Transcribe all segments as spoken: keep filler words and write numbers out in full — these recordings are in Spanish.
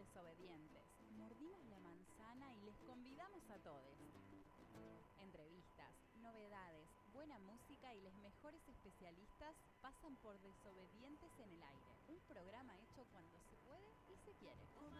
desobedientes. Mordimos la manzana y les convidamos a todos. Entrevistas, novedades, buena música y los mejores especialistas pasan por Desobedientes en el Aire. Un programa hecho cuando se puede y se quiere.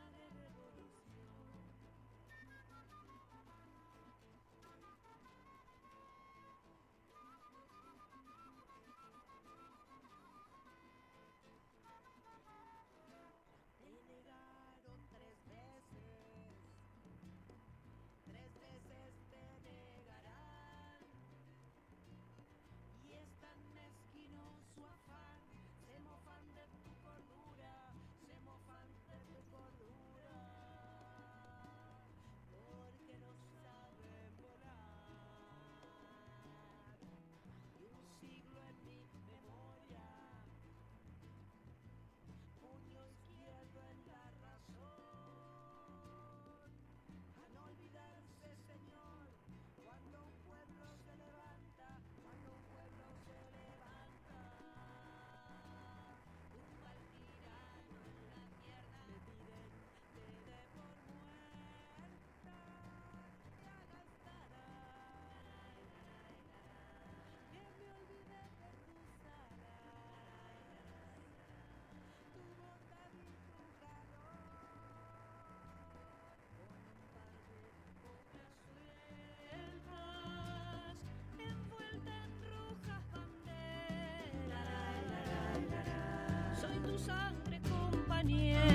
Sangre compañera,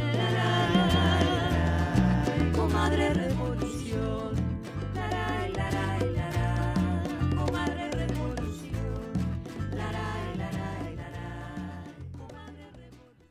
comadre revolución, laray, laray, laray, comadre revolución, laray, laray, laray, comadre revolución.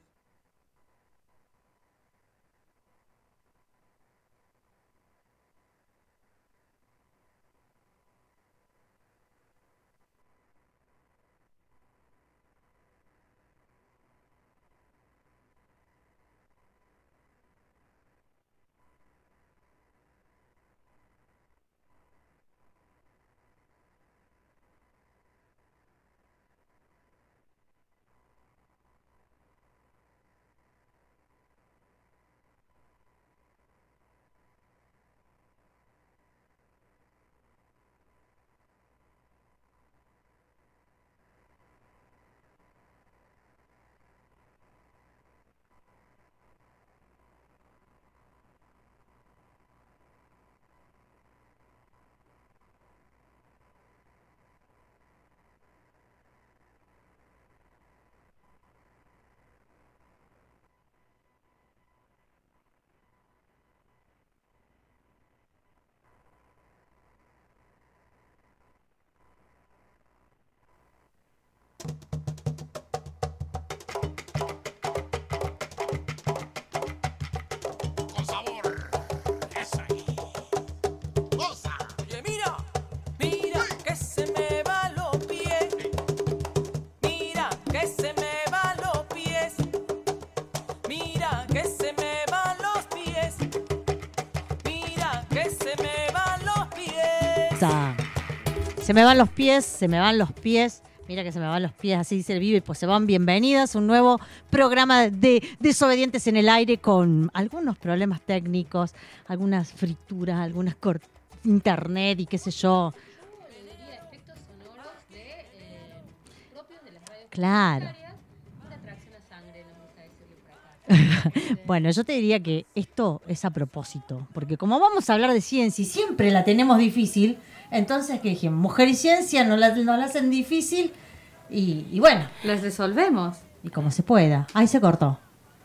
Se me van los pies, se me van los pies. Mira que se me van los pies, así dice el Vive, pues se van. Bienvenidas a un nuevo programa de Desobedientes en el Aire con algunos problemas técnicos, algunas frituras, algunas cort- internet y qué sé yo. Efectos sonoros de, eh, propios de las radios Claro. Una atracción a sangre, nos gusta decirle por acá. Bueno, yo te diría que esto es a propósito, porque como vamos a hablar de ciencia y siempre la tenemos difícil, entonces que dije, mujer y ciencia no la, no la hacen difícil y, y bueno. Las resolvemos. Y como se pueda. Ahí se cortó.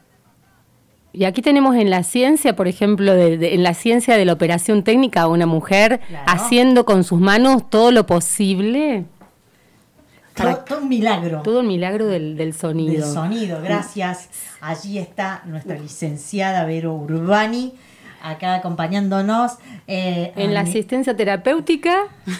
Y aquí tenemos en la ciencia, por ejemplo, de, de, en la ciencia de la operación técnica, a una mujer Claro. haciendo con sus manos todo lo posible. Todo, todo un milagro. Todo el milagro del, del sonido. Del sonido, gracias. Allí está nuestra licenciada Vero Urbani, acá acompañándonos. Eh, En la mi- asistencia terapéutica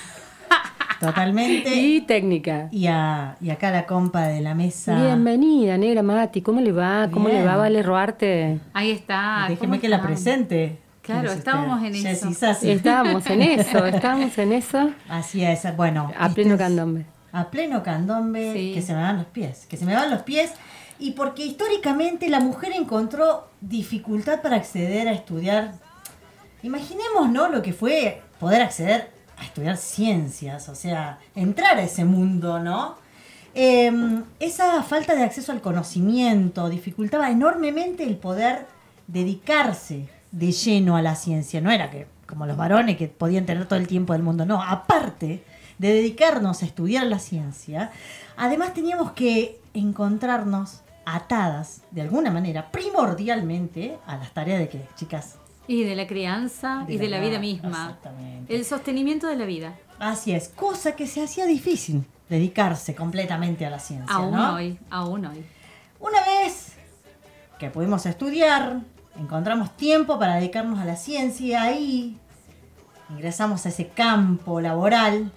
Totalmente. y técnica. Y, a, y acá la compa de la mesa. Bienvenida, negra Mati. ¿Cómo le va? ¿Cómo Bien. le va, Vale Roarte? Ahí está. Déjeme ¿Cómo que la están? presente. Claro, ¿Quién es estábamos usted? en Jessy eso. Sassi. Estábamos en eso, estábamos en eso. Así es, bueno. A este pleno es- candombe. A pleno candombe, Sí. que se me van los pies. Que se me van los pies. y porque históricamente la mujer encontró dificultad para acceder a estudiar. Imaginemos, ¿no?, lo que fue poder acceder a estudiar ciencias, o sea, entrar a ese mundo, ¿no? Eh, esa falta de acceso al conocimiento dificultaba enormemente el poder dedicarse de lleno a la ciencia. No era que como los varones que podían tener todo el tiempo del mundo, no, aparte de dedicarnos a estudiar la ciencia, además teníamos que encontrarnos atadas, de alguna manera, primordialmente, a las tareas de ¿qué, chicas? Y de la crianza De y de la la vida nada, misma. exactamente. El sostenimiento de la vida. Así es, cosa que se hacía difícil dedicarse completamente a la ciencia, Aún ¿no? hoy, aún hoy. Una vez que pudimos estudiar, encontramos tiempo para dedicarnos a la ciencia y ahí ingresamos a ese campo laboral,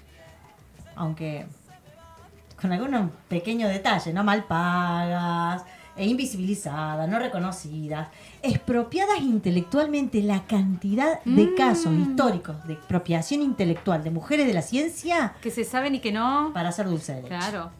aunque con algunos pequeños detalles, ¿no? Mal pagas, e invisibilizadas, no reconocidas, expropiadas intelectualmente. La cantidad de Mm. casos históricos de expropiación intelectual de mujeres de la ciencia Que se saben y que no. para hacer dulce de leche. Claro.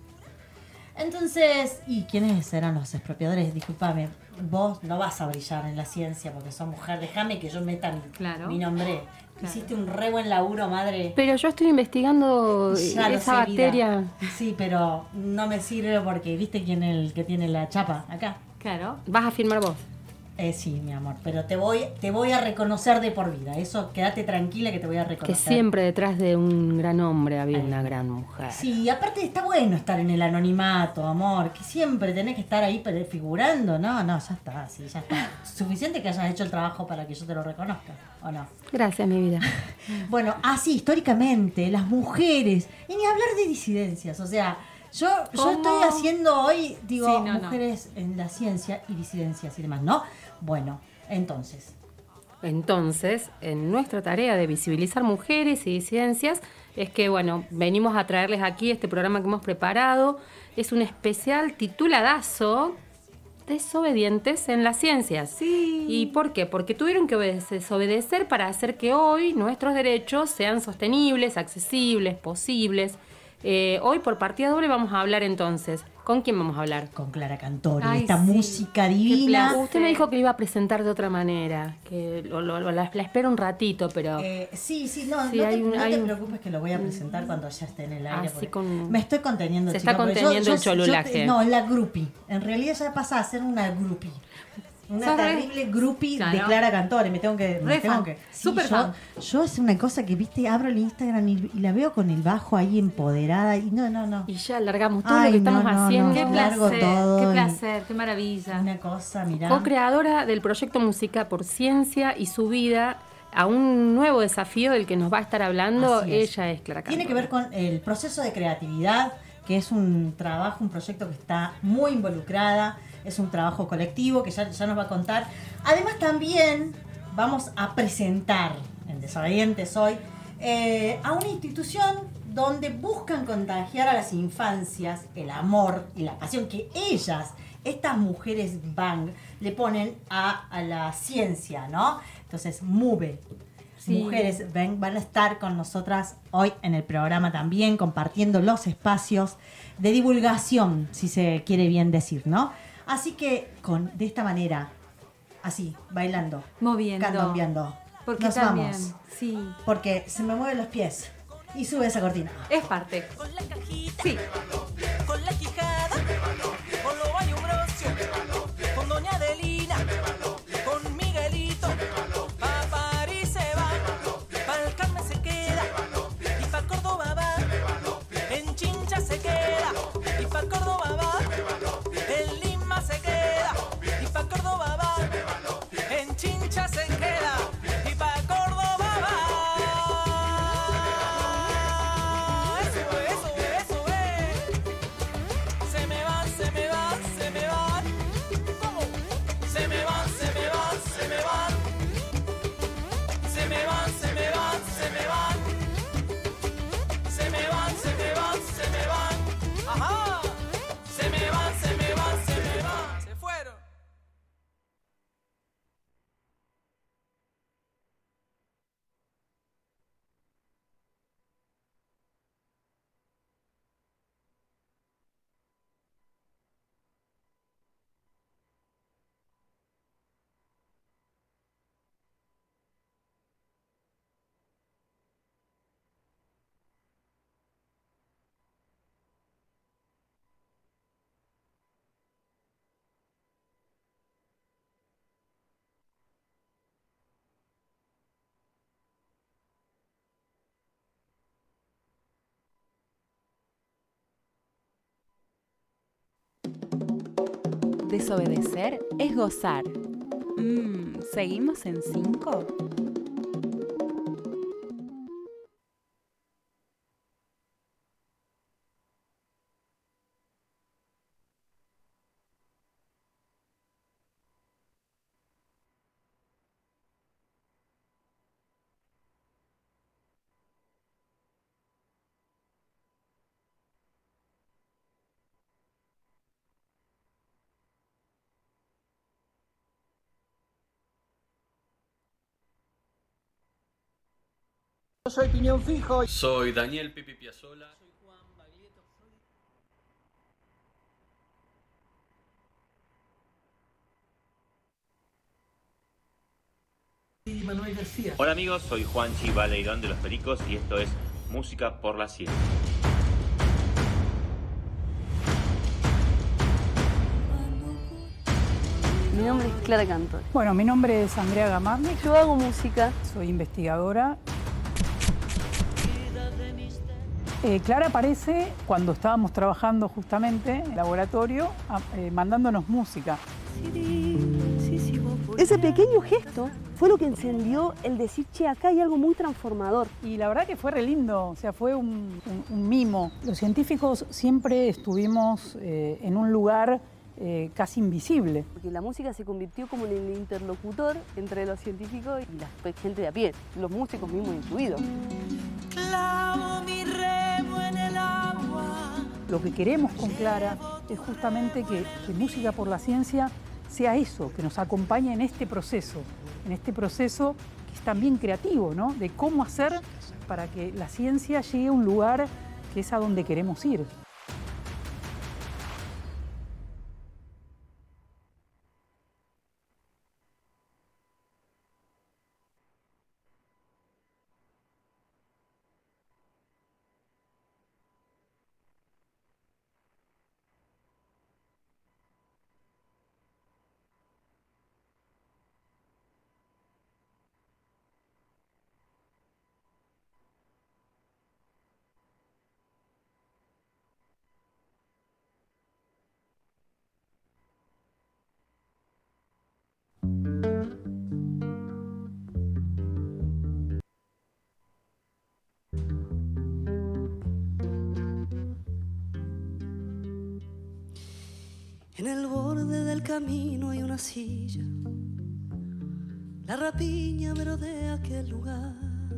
Entonces, ¿y quiénes eran los expropiadores? Disculpame, vos no vas a brillar en la ciencia porque sos mujer, déjame que yo meta mi, Claro. mi nombre. Claro. Hiciste un re buen laburo, madre. Pero yo estoy investigando Ya lo esa sé, vida. bacteria. Sí, pero no me sirve porque viste quién es el que tiene la chapa acá. Claro. Vas a firmar vos. Eh, sí, mi amor, pero te voy, te voy a reconocer de por vida. Eso, quédate tranquila que te voy a Que reconocer. siempre detrás de un gran hombre había Ay. una gran mujer. Sí, y aparte está bueno estar en el anonimato, amor, que siempre tenés que estar ahí pero figurando. No, no, ya está, sí, ya está. Suficiente que hayas hecho el trabajo para que yo te lo reconozca, ¿o no? Gracias, mi vida. Bueno, así, históricamente, las mujeres, y ni hablar de disidencias, o sea, yo, yo ¿Cómo? estoy haciendo hoy, digo, Sí, no, no. mujeres en la ciencia y disidencias y demás, ¿no? Bueno, entonces, Entonces, en nuestra tarea de visibilizar mujeres y disidencias, es que, bueno, venimos a traerles aquí este programa que hemos preparado. Es un especial tituladazo, Desobedientes en las ciencias. Sí. ¿Y por qué? Porque tuvieron que obede- desobedecer para hacer que hoy nuestros derechos sean sostenibles, accesibles, posibles. Eh, hoy, por partida doble, vamos a hablar entonces. ¿Con quién vamos a hablar? con Clara Cantori, Ay, esta sí. música divina. placer. Usted me dijo que lo iba a presentar de otra manera, que lo- lo- lo- la, la espero un ratito, pero... Eh, sí, sí, no, Sí, no, te, hay un- no hay te un- preocupes que lo voy a presentar cuando ya esté en el aire. Así porque con- Me estoy conteniendo, Se chica, está porque conteniendo el te- cholulaje. no, la groupie. En realidad ya pasa a ser una groupie. Una Sos re- terrible groupie de Claro. Clara Cantori. Me tengo que. Me Re tengo fan. que sí, Súper yo, fan. Yo es una cosa que, viste, abro el Instagram y, y la veo con el bajo ahí empoderada. Y no, no, no. Y ya largamos todo Ay, lo que estamos no, no, haciendo. no. Qué Largo placer, todo qué y- placer, qué maravilla. Una cosa, mirá. Co-creadora del proyecto Música por Ciencia y su vida a un nuevo desafío del que nos va a estar hablando. Así es. Ella es Clara Tiene que Cantori. ver con el proceso de creatividad, que es un trabajo, un proyecto que está muy involucrada, es un trabajo colectivo que ya, ya nos va a contar. Además también vamos a presentar en Desobedientes hoy eh, a una institución donde buscan contagiar a las infancias el amor y la pasión que ellas, estas mujeres Bang, le ponen a, a la ciencia, ¿no? Entonces, MUBE. Sí. Mujeres ven, van a estar con nosotras hoy en el programa también, compartiendo los espacios de divulgación, si se quiere bien decir, ¿no? Así que con de esta manera, así, bailando, Moviendo. candombeando, Porque nos también, vamos, sí, porque se me mueven los pies y sube esa cortina. es parte. Con la cajita, Sí. con la quijada, con los baños brocio, con doña Adelina, con Miguelito, pa' París se va, pa' el Carmen se queda, y pa' Córdoba va, en Chincha se queda, y pa' Córdoba va, en Lima se queda, y pa' Córdoba va, en Chincha se queda, y pa' Córdoba va. Eso, eso, eso es. Desobedecer es gozar. Mm, ¿seguimos en cinco? Yo soy Piñón Fijo. Soy Daniel Pipi Piazzolla. Soy Juan Baglietto. Soy Manuel García. Hola amigos, soy Juanchi Baleirón de Los Pericos y esto es Música por la Ciencia. Mi nombre es Clara Cantor. Bueno, mi nombre es Andrea Gamarni. Yo hago música. Soy investigadora. Eh, Clara aparece cuando estábamos trabajando justamente en el laboratorio, a, eh, mandándonos música. Ese pequeño gesto fue lo que encendió el decir, che, acá hay algo muy transformador. Y la verdad que fue re lindo, o sea, fue un, un, un mimo. Los científicos siempre estuvimos eh, en un lugar eh, casi invisible. Porque la música se convirtió como en el interlocutor entre los científicos y la gente de a pie, los músicos mismos incluidos. Clavo mi remo en el agua. Lo que queremos con Clara es justamente que, que Música por la Ciencia sea eso, que nos acompañe en este proceso, en este proceso que es también creativo, ¿no? De cómo hacer para que la ciencia llegue a un lugar que es a donde queremos ir. En el borde del camino hay una silla. La rapiña merodea aquel lugar.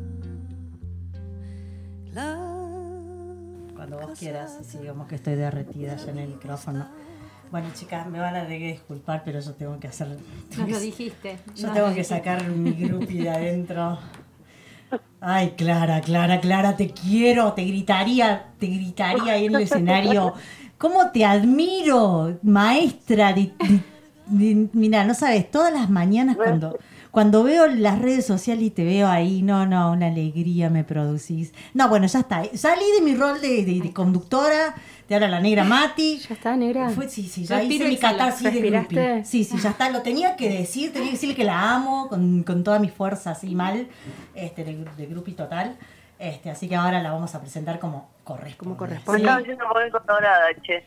La Cuando vos quieras, sí, digamos que estoy derretida ya en el micrófono. Bueno, chicas, me van a tener que disculpar, pero yo tengo que hacer... Nos lo dijiste. Yo nos tengo lo que dijiste. sacar mi groupie de adentro. Ay, Clara, Clara, Clara, te quiero, te gritaría, te gritaría ahí en el escenario. ¿Cómo te admiro, maestra? De, de- de- mira, no sabes, todas las mañanas cuando, cuando veo las redes sociales y te veo ahí, no, no, una alegría me producís. No, bueno, ya está. Salí de mi rol de, de- de conductora, te habla la negra Mati. ¿Ya está, negra? Fue, sí, sí, ya Respiro hice mi y exhalo. catarsis de ¿Respiraste? groupie. Sí, sí, ya está. Lo tenía que decir, tenía que decirle que la amo con, con toda mi fuerza, así mal, este, de, de groupie total. Este, así que ahora la vamos a presentar como corresponde. Como Me corresponde. estaba haciendo poner colorada, che.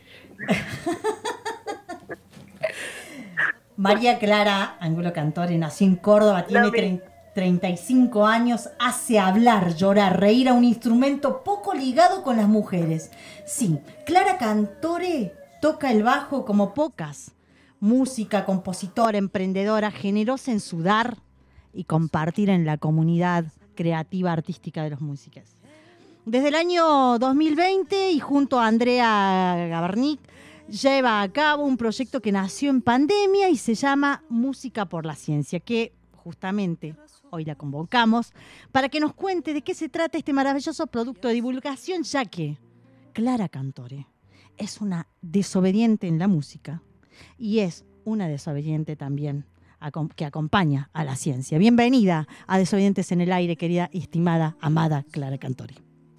María Clara Angulo Cantore nació en Córdoba, tiene Lo vi. trein- treinta y cinco años, hace hablar, llorar, reír a un instrumento poco ligado con las mujeres. Sí, Clara Cantore toca el bajo como pocas. Música, compositora, emprendedora, generosa en su dar y compartir en la comunidad creativa artística de los músicos. Desde el año dos mil veinte y junto a Andrea Gabarnik lleva a cabo un proyecto que nació en pandemia y se llama Música por la Ciencia, que justamente hoy la convocamos para que nos cuente de qué se trata este maravilloso producto de divulgación, ya que Clara Cantore es una desobediente en la música y es una desobediente también acom- que acompaña a la ciencia. Bienvenida a Desobedientes en el Aire, querida y estimada, amada Clara Cantore.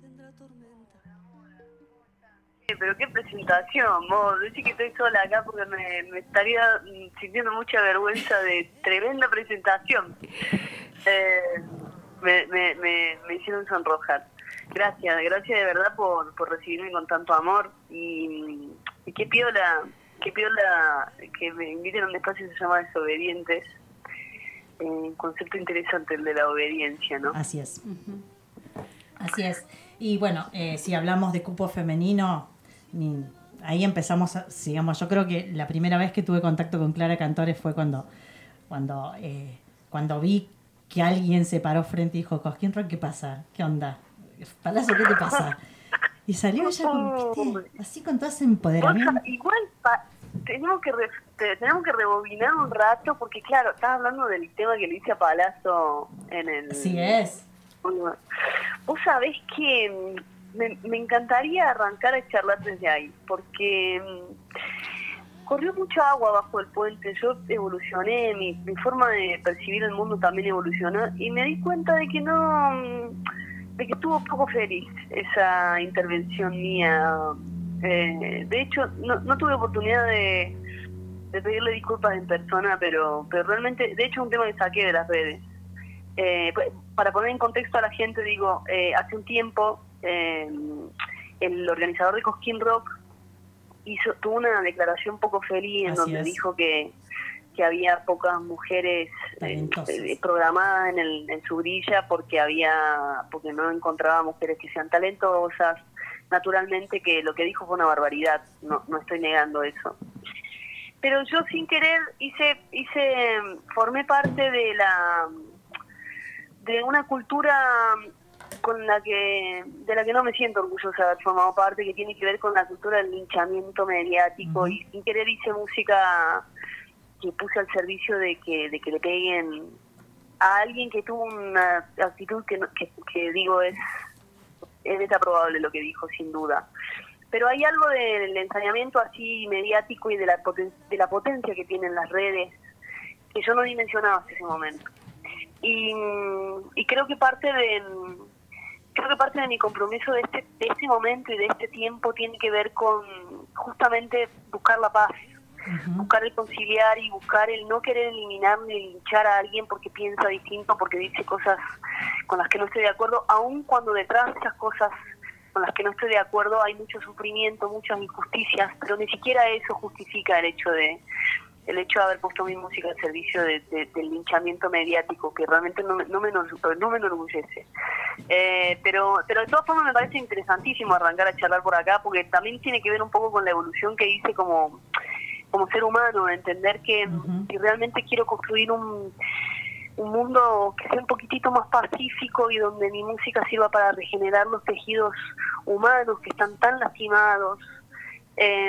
Pero qué presentación, vos. Decís que estoy sola acá porque me, me estaría mm, sintiendo mucha vergüenza de tremenda presentación. Eh, me, me, me, me hicieron sonrojar. Gracias, gracias de verdad por, por recibirme con tanto amor. Y, y qué piola qué piola que me inviten a un espacio que se llama Desobedientes. Eh, un concepto interesante el de la obediencia, ¿no? Así es. Uh-huh. Así es. Y bueno, eh, si hablamos de cupo femenino, ni, ahí empezamos, a, digamos, yo creo que la primera vez que tuve contacto con Clara Cantores fue cuando, cuando, eh, cuando vi que alguien se paró frente y dijo, Cosquín Rock, ¿qué pasa? ¿Qué onda? Palazzo, ¿qué te pasa? Y salió ella con, ¿viste? Así con todo ese empoderamiento. Igual pa, tenemos que re, tenemos que rebobinar un rato, porque claro, estás hablando del tema que le hice a Palazzo en el... Así es. Vos sabés que me, me encantaría arrancar a charlar desde ahí, porque corrió mucha agua bajo el puente, yo evolucioné, mi, mi forma de percibir el mundo también evolucionó, y me di cuenta de que no... de que estuvo poco feliz esa intervención mía. Eh, de hecho, no, no tuve oportunidad de, de pedirle disculpas en persona, pero, pero realmente, de hecho, es un tema que saqué de las redes. Eh, para poner en contexto a la gente, digo, eh, hace un tiempo, eh, el organizador de Cosquín Rock hizo, tuvo una declaración poco feliz en Así donde es. dijo que que había pocas mujeres eh, eh, programadas en, el, en su grilla porque había porque no encontraba mujeres que sean talentosas. Naturalmente que lo que dijo fue una barbaridad, no no estoy negando eso. Pero yo sin querer hice hice formé parte de la de una cultura con la que de la que no me siento orgullosa de haber formado parte, que tiene que ver con la cultura del linchamiento mediático. Uh-huh. Y sin querer hice música que puse al servicio de que de que le peguen a alguien que tuvo una actitud que, no, que, que digo es es desaprobable lo que dijo, sin duda. Pero hay algo del ensañamiento así mediático y de la poten, de la potencia que tienen las redes que yo no dimensionaba hasta ese momento. Y, y creo que parte de creo que parte de mi compromiso de este de este momento y de este tiempo tiene que ver con justamente buscar la paz. Uh-huh. Buscar el conciliar y buscar el no querer eliminar ni linchar a alguien porque piensa distinto, porque dice cosas con las que no estoy de acuerdo, aun cuando detrás de esas cosas con las que no estoy de acuerdo hay mucho sufrimiento, muchas injusticias, pero ni siquiera eso justifica el hecho de el hecho de haber puesto mi música al servicio de, de, del linchamiento mediático, que realmente no, no, me, no me enorgullece. Eh, pero, pero de todas formas me parece interesantísimo arrancar a charlar por acá, porque también tiene que ver un poco con la evolución que hice como como ser humano, entender que uh-huh. si realmente quiero construir un, un mundo que sea un poquitito más pacífico y donde mi música sirva para regenerar los tejidos humanos que están tan lastimados, eh,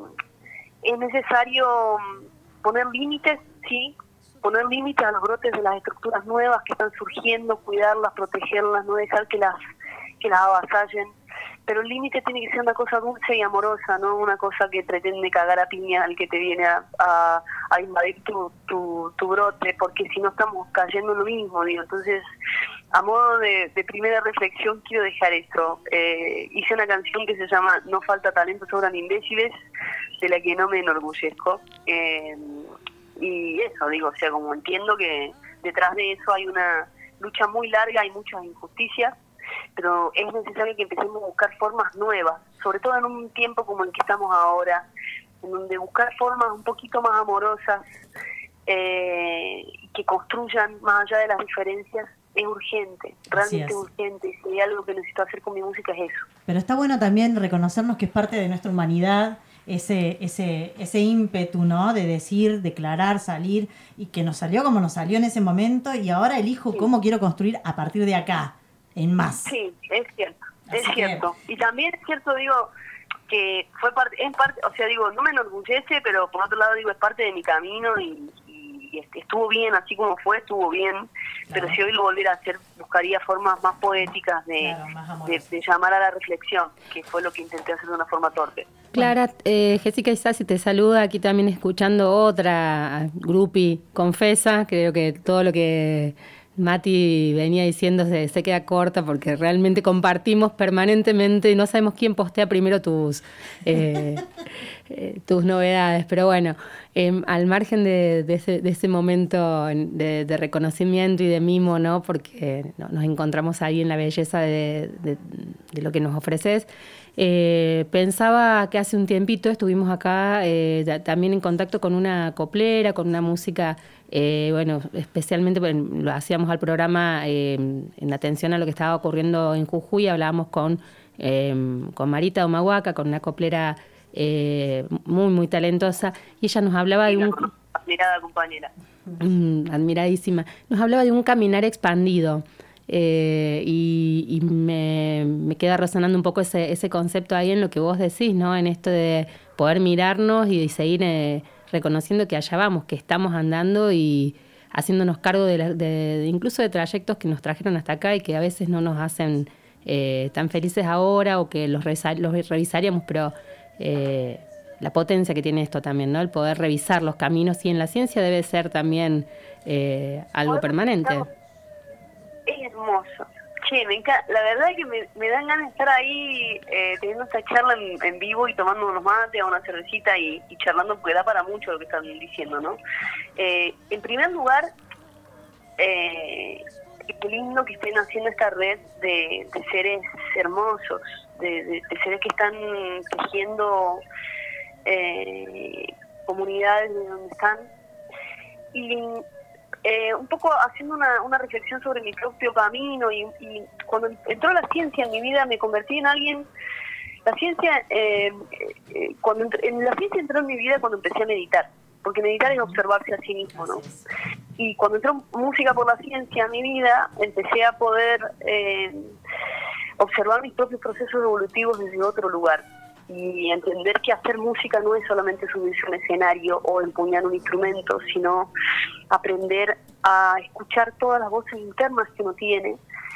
es necesario poner límites, sí, poner límites a los brotes de las estructuras nuevas que están surgiendo, cuidarlas, protegerlas, no dejar que las que las avasallen. Pero el límite tiene que ser una cosa dulce y amorosa, no una cosa que pretende cagar a piña al que te viene a, a, a invadir tu, tu, tu brote, porque si no estamos cayendo en lo mismo, digo. Entonces, a modo de, de primera reflexión, quiero dejar esto. Eh, hice una canción que se llama No falta talento, sobran imbéciles, de la que no me enorgullezco. Eh, y eso, digo, o sea, como entiendo que detrás de eso hay una lucha muy larga, hay muchas injusticias, pero es necesario que empecemos a buscar formas nuevas, sobre todo en un tiempo como el que estamos ahora, en donde buscar formas un poquito más amorosas, eh, que construyan más allá de las diferencias, es urgente, realmente es. urgente, y si hay algo que necesito hacer con mi música es eso. Pero está bueno también reconocernos que es parte de nuestra humanidad, ese ese ese ímpetu, ¿no? De decir, declarar, salir, y que nos salió como nos salió en ese momento, y ahora elijo sí. cómo quiero construir a partir de acá. En más. Sí, es cierto, Así es cierto. Que... Y también es cierto, digo, que fue parte, es parte, o sea, digo, no me enorgullece, pero por otro lado, digo, es parte de mi camino y, y, y estuvo bien, así como fue, estuvo bien. Claro. Pero si hoy lo volviera a hacer, buscaría formas más poéticas de, claro, más de, de llamar a la reflexión, que fue lo que intenté hacer de una forma torpe. Clara, eh, Jessica Isasi te saluda, aquí también escuchando otra groupie confesa, creo que todo lo que Mati venía diciendo se, se queda corta porque realmente compartimos permanentemente y no sabemos quién postea primero tus eh, eh, tus novedades. Pero bueno, eh, al margen de, de, ese, de ese momento de, de reconocimiento y de mimo, ¿no? Porque no, nos encontramos ahí en la belleza de, de, de lo que nos ofreces. Eh, pensaba que hace un tiempito estuvimos acá eh, ya, también en contacto con una coplera, con una música, eh, bueno, especialmente bueno, lo hacíamos al programa eh, en atención a lo que estaba ocurriendo en Jujuy. Hablábamos con, eh, con Marita Humahuaca, con una coplera eh, muy, muy talentosa, y ella nos hablaba de un... Admirada compañera. Mm, admiradísima. Nos hablaba de un caminar expandido. Eh, y, y me, me queda resonando un poco ese, ese concepto ahí en lo que vos decís, ¿no? En esto de poder mirarnos y, y seguir eh, reconociendo que allá vamos, que estamos andando y haciéndonos cargo de, la, de, de incluso de trayectos que nos trajeron hasta acá y que a veces no nos hacen eh, tan felices ahora, o que los, revisa, los revisaríamos, pero eh, la potencia que tiene esto también, ¿no? El poder revisar los caminos, y en la ciencia debe ser también eh, algo permanente. Es hermoso. Che, me encanta. La verdad es que me, me dan ganas de estar ahí eh, teniendo esta charla en, en vivo y tomando unos mates o una cervecita y, y charlando, porque da para mucho lo que están diciendo, ¿no? Eh, en primer lugar, eh, qué lindo que estén haciendo esta red de, de seres hermosos, de, de, de seres que están tejiendo eh, comunidades de donde están. Y Eh, un poco haciendo una, una reflexión sobre mi propio camino, y, y cuando entró la ciencia en mi vida me convertí en alguien. La ciencia eh, eh, cuando entré, en la ciencia entró en mi vida cuando empecé a meditar, porque meditar es observarse a sí mismo, ¿no? Y cuando entró música por la ciencia en mi vida, empecé a poder eh, observar mis propios procesos evolutivos desde otro lugar, y entender que hacer música no es solamente subirse a un escenario o empuñar un instrumento, sino aprender a escuchar todas las voces internas que uno tiene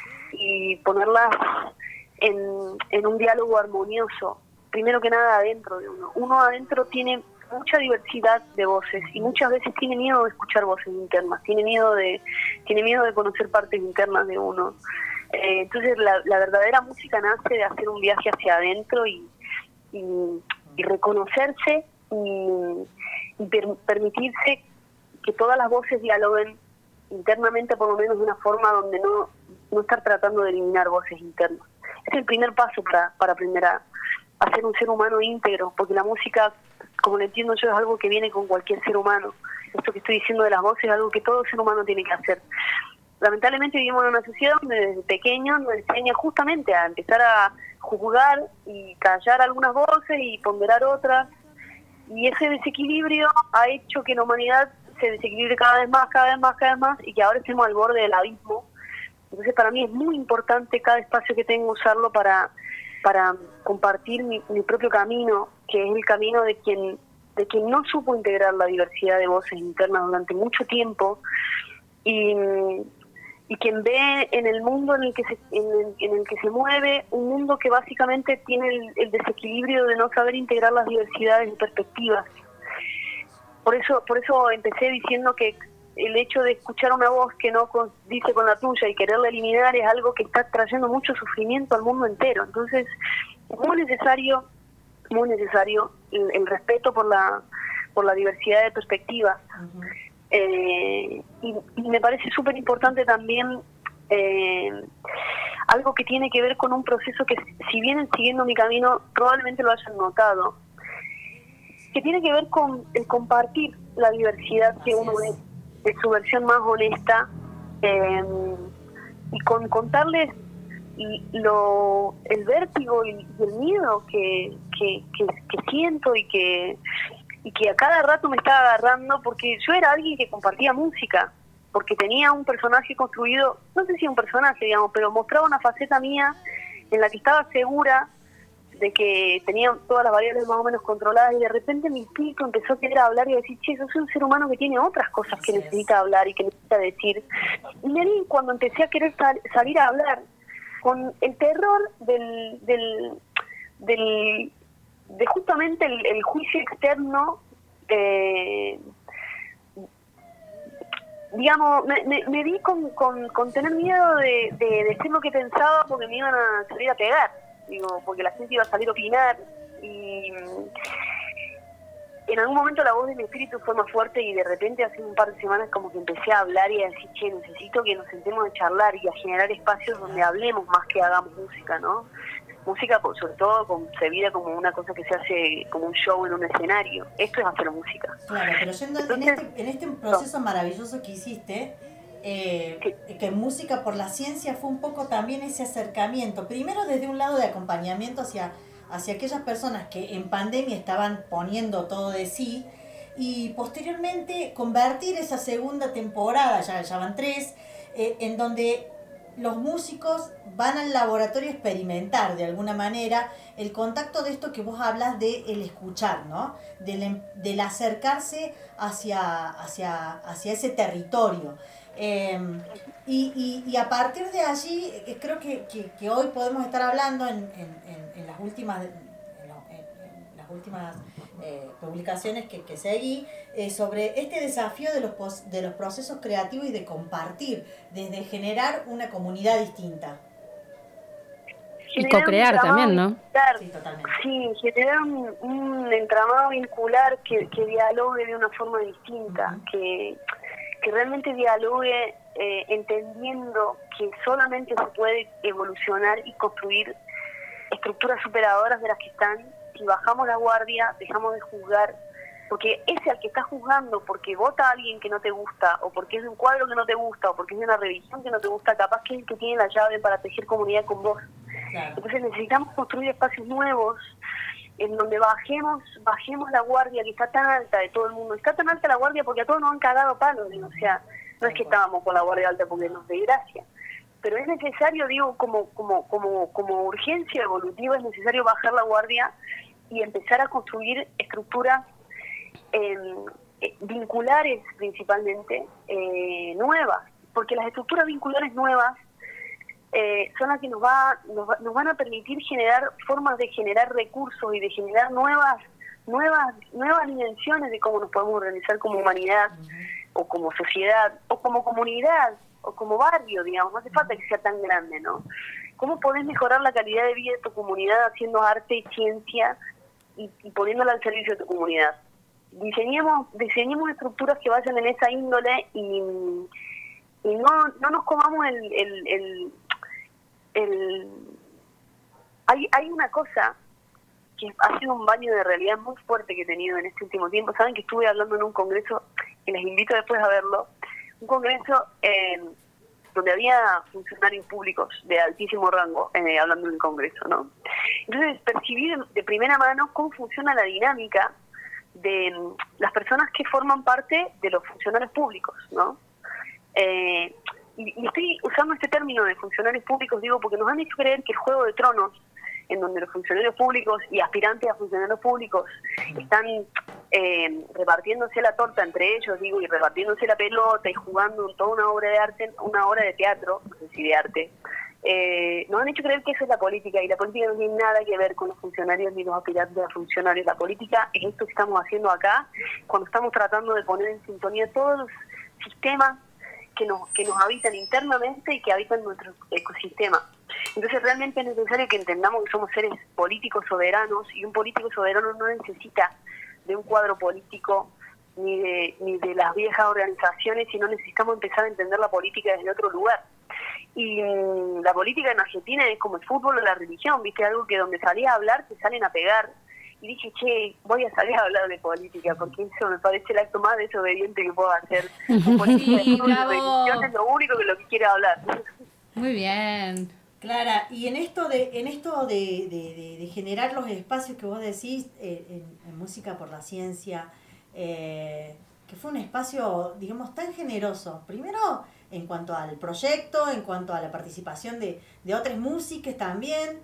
y ponerlas en, en un diálogo armonioso, primero que nada adentro de uno. Uno adentro tiene mucha diversidad de voces y muchas veces tiene miedo de escuchar voces internas, tiene miedo de, tiene miedo de conocer partes internas de uno. Eh, entonces la, la verdadera música nace de hacer un viaje hacia adentro y Y, y reconocerse y, y per, permitirse que todas las voces dialoguen internamente, por lo menos de una forma donde no, no estar tratando de eliminar voces internas. Es el primer paso para, para aprender a, a ser un ser humano íntegro, porque la música, como lo entiendo yo, es algo que viene con cualquier ser humano. Esto que estoy diciendo de las voces es algo que todo ser humano tiene que hacer. Lamentablemente vivimos en una sociedad donde desde pequeños nos enseña justamente a empezar a juzgar y callar algunas voces y ponderar otras, y ese desequilibrio ha hecho que la humanidad se desequilibre cada vez más, cada vez más, cada vez más, y que ahora estemos al borde del abismo. Entonces para mí es muy importante cada espacio que tengo usarlo para, para compartir mi, mi propio camino, que es el camino de quien, de quien no supo integrar la diversidad de voces internas durante mucho tiempo, y y quien ve en el mundo en el que se en el, en el que se mueve un mundo que básicamente tiene el, el desequilibrio de no saber integrar las diversidades y perspectivas. Por eso por eso empecé diciendo que el hecho de escuchar una voz que no con, dice con la tuya y quererla eliminar es algo que está trayendo mucho sufrimiento al mundo entero. Entonces es muy necesario muy necesario el, el respeto por la por la diversidad de perspectivas. Uh-huh. Eh, y, y me parece súper importante también eh, algo que tiene que ver con un proceso que, si vienen siguiendo mi camino, probablemente lo hayan notado, que tiene que ver con el compartir la diversidad que uno ve de su versión más honesta, eh, y con contarles lo, el vértigo y, y el miedo que, que, que, que siento y que y que a cada rato me estaba agarrando, porque yo era alguien que compartía música, porque tenía un personaje construido, no sé si un personaje, digamos, pero mostraba una faceta mía en la que estaba segura de que tenía todas las variables más o menos controladas, y de repente mi espíritu empezó a querer hablar y a decir, che, yo soy un ser humano que tiene otras cosas que necesita hablar y que necesita decir. Y me di cuando empecé a querer sal, salir a hablar, con el terror del... del, del de justamente el, el juicio externo, eh, digamos, me, me, me vi con, con, con tener miedo de, de decir lo que pensaba, porque me iban a salir a pegar, digo, porque la gente iba a salir a opinar, y, en algún momento la voz de mi espíritu fue más fuerte y de repente hace un par de semanas como que empecé a hablar y a decir, che, necesito que nos sentemos a charlar y a generar espacios donde hablemos más que hagamos música, ¿no? Música, sobre todo, concebida como una cosa que se hace como un show en un escenario. Esto es hacer música. Claro, pero yendo Entonces, en, este, en este proceso no. maravilloso que hiciste, eh, que, que Música por la Ciencia fue un poco también ese acercamiento. Primero desde un lado de acompañamiento hacia, hacia aquellas personas que en pandemia estaban poniendo todo de sí, y posteriormente convertir esa segunda temporada, ya, ya van tres, eh, en donde los músicos van al laboratorio a experimentar de alguna manera el contacto de esto que vos hablas de el escuchar, ¿no? Del, del acercarse hacia, hacia, hacia ese territorio. Eh, y, y, y a partir de allí, eh, creo que, que, que hoy podemos estar hablando en, en, en, en las últimas, en, lo, en, en las últimas eh, publicaciones que, que seguí, eh, sobre este desafío de los, pos, de los procesos creativos y de compartir, desde generar una comunidad distinta. Y co-crear también, ¿no? Vincular, sí, totalmente. Sí, generar un, un entramado vincular que, que dialogue de una forma distinta, uh-huh. que, que realmente dialogue eh, entendiendo que solamente se puede evolucionar y construir estructuras superadoras de las que están si bajamos la guardia, dejamos de juzgar, porque ese al que está juzgando porque vota a alguien que no te gusta, o porque es de un cuadro que no te gusta, o porque es de una revisión que no te gusta, capaz que es el que tiene la llave para tejer comunidad con vos. Claro. Entonces necesitamos construir espacios nuevos en donde bajemos bajemos la guardia que está tan alta de todo el mundo. Está tan alta la guardia porque a todos nos han cagado palos, ¿no? O sea, no es que estábamos con la guardia alta porque nos dé gracia, pero es necesario, digo, como como como como urgencia evolutiva, es necesario bajar la guardia y empezar a construir estructuras eh, vinculares principalmente eh, nuevas, porque las estructuras vinculares nuevas Eh, son las que nos, va, nos, va, nos van a permitir generar formas de generar recursos y de generar nuevas nuevas nuevas dimensiones de cómo nos podemos organizar como humanidad, uh-huh. o como sociedad, o como comunidad, o como barrio, digamos. No hace falta que sea tan grande, ¿no? ¿Cómo podés mejorar la calidad de vida de tu comunidad haciendo arte y ciencia y, y poniéndola al servicio de tu comunidad? Diseñemos, diseñemos estructuras que vayan en esa índole y, y no, no nos comamos el... el, el El, hay hay una cosa que ha sido un baño de realidad muy fuerte que he tenido en este último tiempo. Saben que estuve hablando en un congreso, que les invito después a verlo, un congreso eh, donde había funcionarios públicos de altísimo rango eh, hablando en el congreso, ¿no? Entonces percibí de, de primera mano cómo funciona la dinámica de um, las personas que forman parte de los funcionarios públicos, ¿no? Eh, Y, y estoy usando este término de funcionarios públicos, digo, porque nos han hecho creer que el Juego de Tronos, en donde los funcionarios públicos y aspirantes a funcionarios públicos están eh, repartiéndose la torta entre ellos, digo, y repartiéndose la pelota y jugando toda una obra de arte, una obra de teatro, no sé si de arte, eh, nos han hecho creer que eso es la política, y la política no tiene nada que ver con los funcionarios ni los aspirantes a funcionarios. La política es esto que estamos haciendo acá, cuando estamos tratando de poner en sintonía todos los sistemas que nos que nos habitan internamente y que habitan nuestro ecosistema. Entonces realmente es necesario que entendamos que somos seres políticos soberanos, y un político soberano no necesita de un cuadro político ni de ni de las viejas organizaciones, sino necesitamos empezar a entender la política desde otro lugar. Y mmm, la política en Argentina es como el fútbol o la religión, ¿viste? Algo que donde salís a hablar te salen a pegar. Y dije, che, voy a salir a hablar de política, porque eso me parece el acto más desobediente que puedo hacer. Política Sí, es lo único que lo que quiero hablar. Muy bien. Clara, y en esto de en esto de, de, de, de generar los espacios que vos decís eh, en, en Música por la Ciencia, eh, que fue un espacio, digamos, tan generoso, primero en cuanto al proyecto, en cuanto a la participación de, de otras músicas también,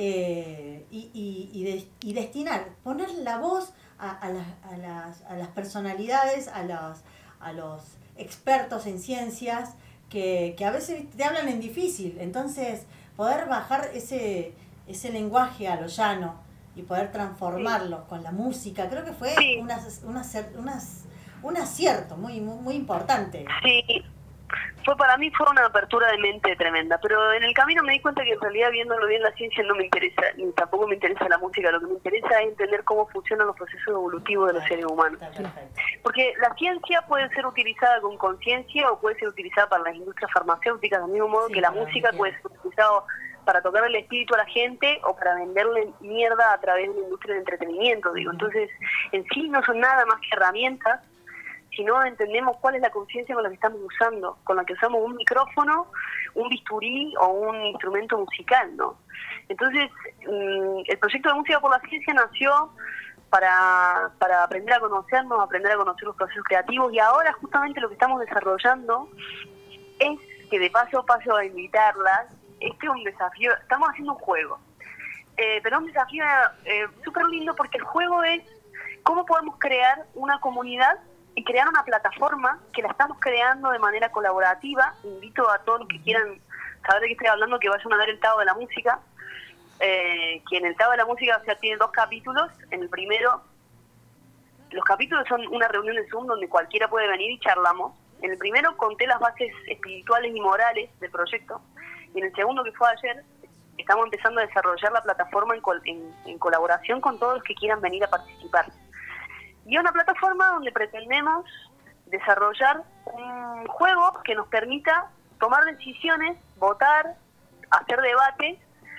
Eh, y, y, y, de, y destinar, poner la voz a, a, las, a, las, a las personalidades, a los, a los expertos en ciencias que, que a veces te hablan en difícil. Entonces poder bajar ese, ese lenguaje a lo llano y poder transformarlo sí. con la música, creo que fue sí. una, una, unas, un acierto muy, muy, muy importante. Sí, fue para mí fue una apertura de mente tremenda, pero en el camino me di cuenta que en realidad viéndolo bien la ciencia no me interesa, ni tampoco me interesa la música, lo que me interesa es entender cómo funcionan los procesos evolutivos de los seres humanos. Porque la ciencia puede ser utilizada con conciencia o puede ser utilizada para las industrias farmacéuticas, del mismo modo sí, que la música puede ser utilizada para tocar el espíritu a la gente o para venderle mierda a través de la industria del entretenimiento, digo. Entonces, en sí no son nada más que herramientas, si no entendemos cuál es la conciencia con la que estamos usando, con la que usamos un micrófono, un bisturí o un instrumento musical, ¿no? Entonces, el proyecto de Música por la Ciencia nació para, para aprender a conocernos, aprender a conocer los procesos creativos, y ahora justamente lo que estamos desarrollando es que de paso paso a invitarlas. Este es un desafío, estamos haciendo un juego, eh, pero un desafío eh, súper lindo porque el juego es cómo podemos crear una comunidad y crear una plataforma que la estamos creando de manera colaborativa. Invito a todos los que quieran saber de qué estoy hablando que vayan a ver el Tao de la Música, eh, que en el Tao de la Música, o sea, tiene dos capítulos. En el primero, los capítulos son una reunión de Zoom donde cualquiera puede venir y charlamos. En el primero conté las bases espirituales y morales del proyecto, y en el segundo, que fue ayer, estamos empezando a desarrollar la plataforma en, col en, en colaboración con todos los que quieran venir a participar. Y es una plataforma donde pretendemos desarrollar un juego que nos permita tomar decisiones, votar, hacer debates,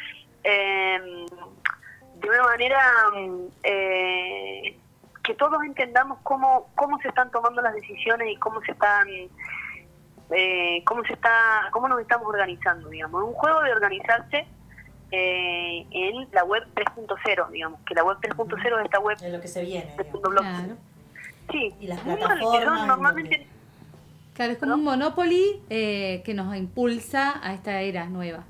eh, de una manera eh, que todos entendamos cómo, cómo se están tomando las decisiones y cómo se están... Eh, cómo se está, cómo nos estamos organizando, digamos. Un juego de organizarse eh, en la web tres punto cero, digamos, que la web tres punto cero es esta web de lo que se viene. Claro. Sí, y las plataformas normalmente. Claro, es como ¿no? un Monopoly eh, que nos impulsa a esta era nueva.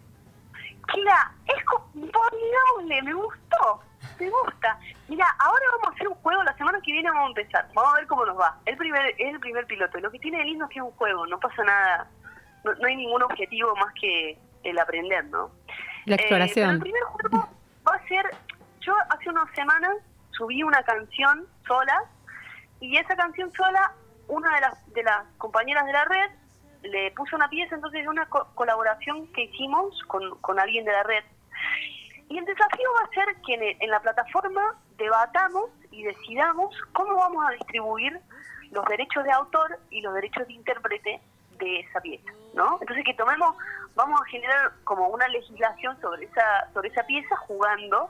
Mira, es formidable, me gustó, me gusta. Mira, ahora vamos a hacer un juego, la semana que viene vamos a empezar, vamos a ver cómo nos va. El primer, es el primer piloto, y lo que tiene de lindo es que es un juego, no pasa nada, no, no hay ningún objetivo más que el aprender, ¿no? La exploración. Eh, el primer juego va a ser, yo hace unas semanas subí una canción sola, y esa canción sola, una de las, de las compañeras de la red, le puso una pieza, entonces de una co colaboración que hicimos con, con alguien de la red. Y el desafío va a ser que en, en la plataforma debatamos y decidamos cómo vamos a distribuir los derechos de autor y los derechos de intérprete de esa pieza, ¿no? Entonces que tomemos, vamos a generar como una legislación sobre esa, sobre esa pieza jugando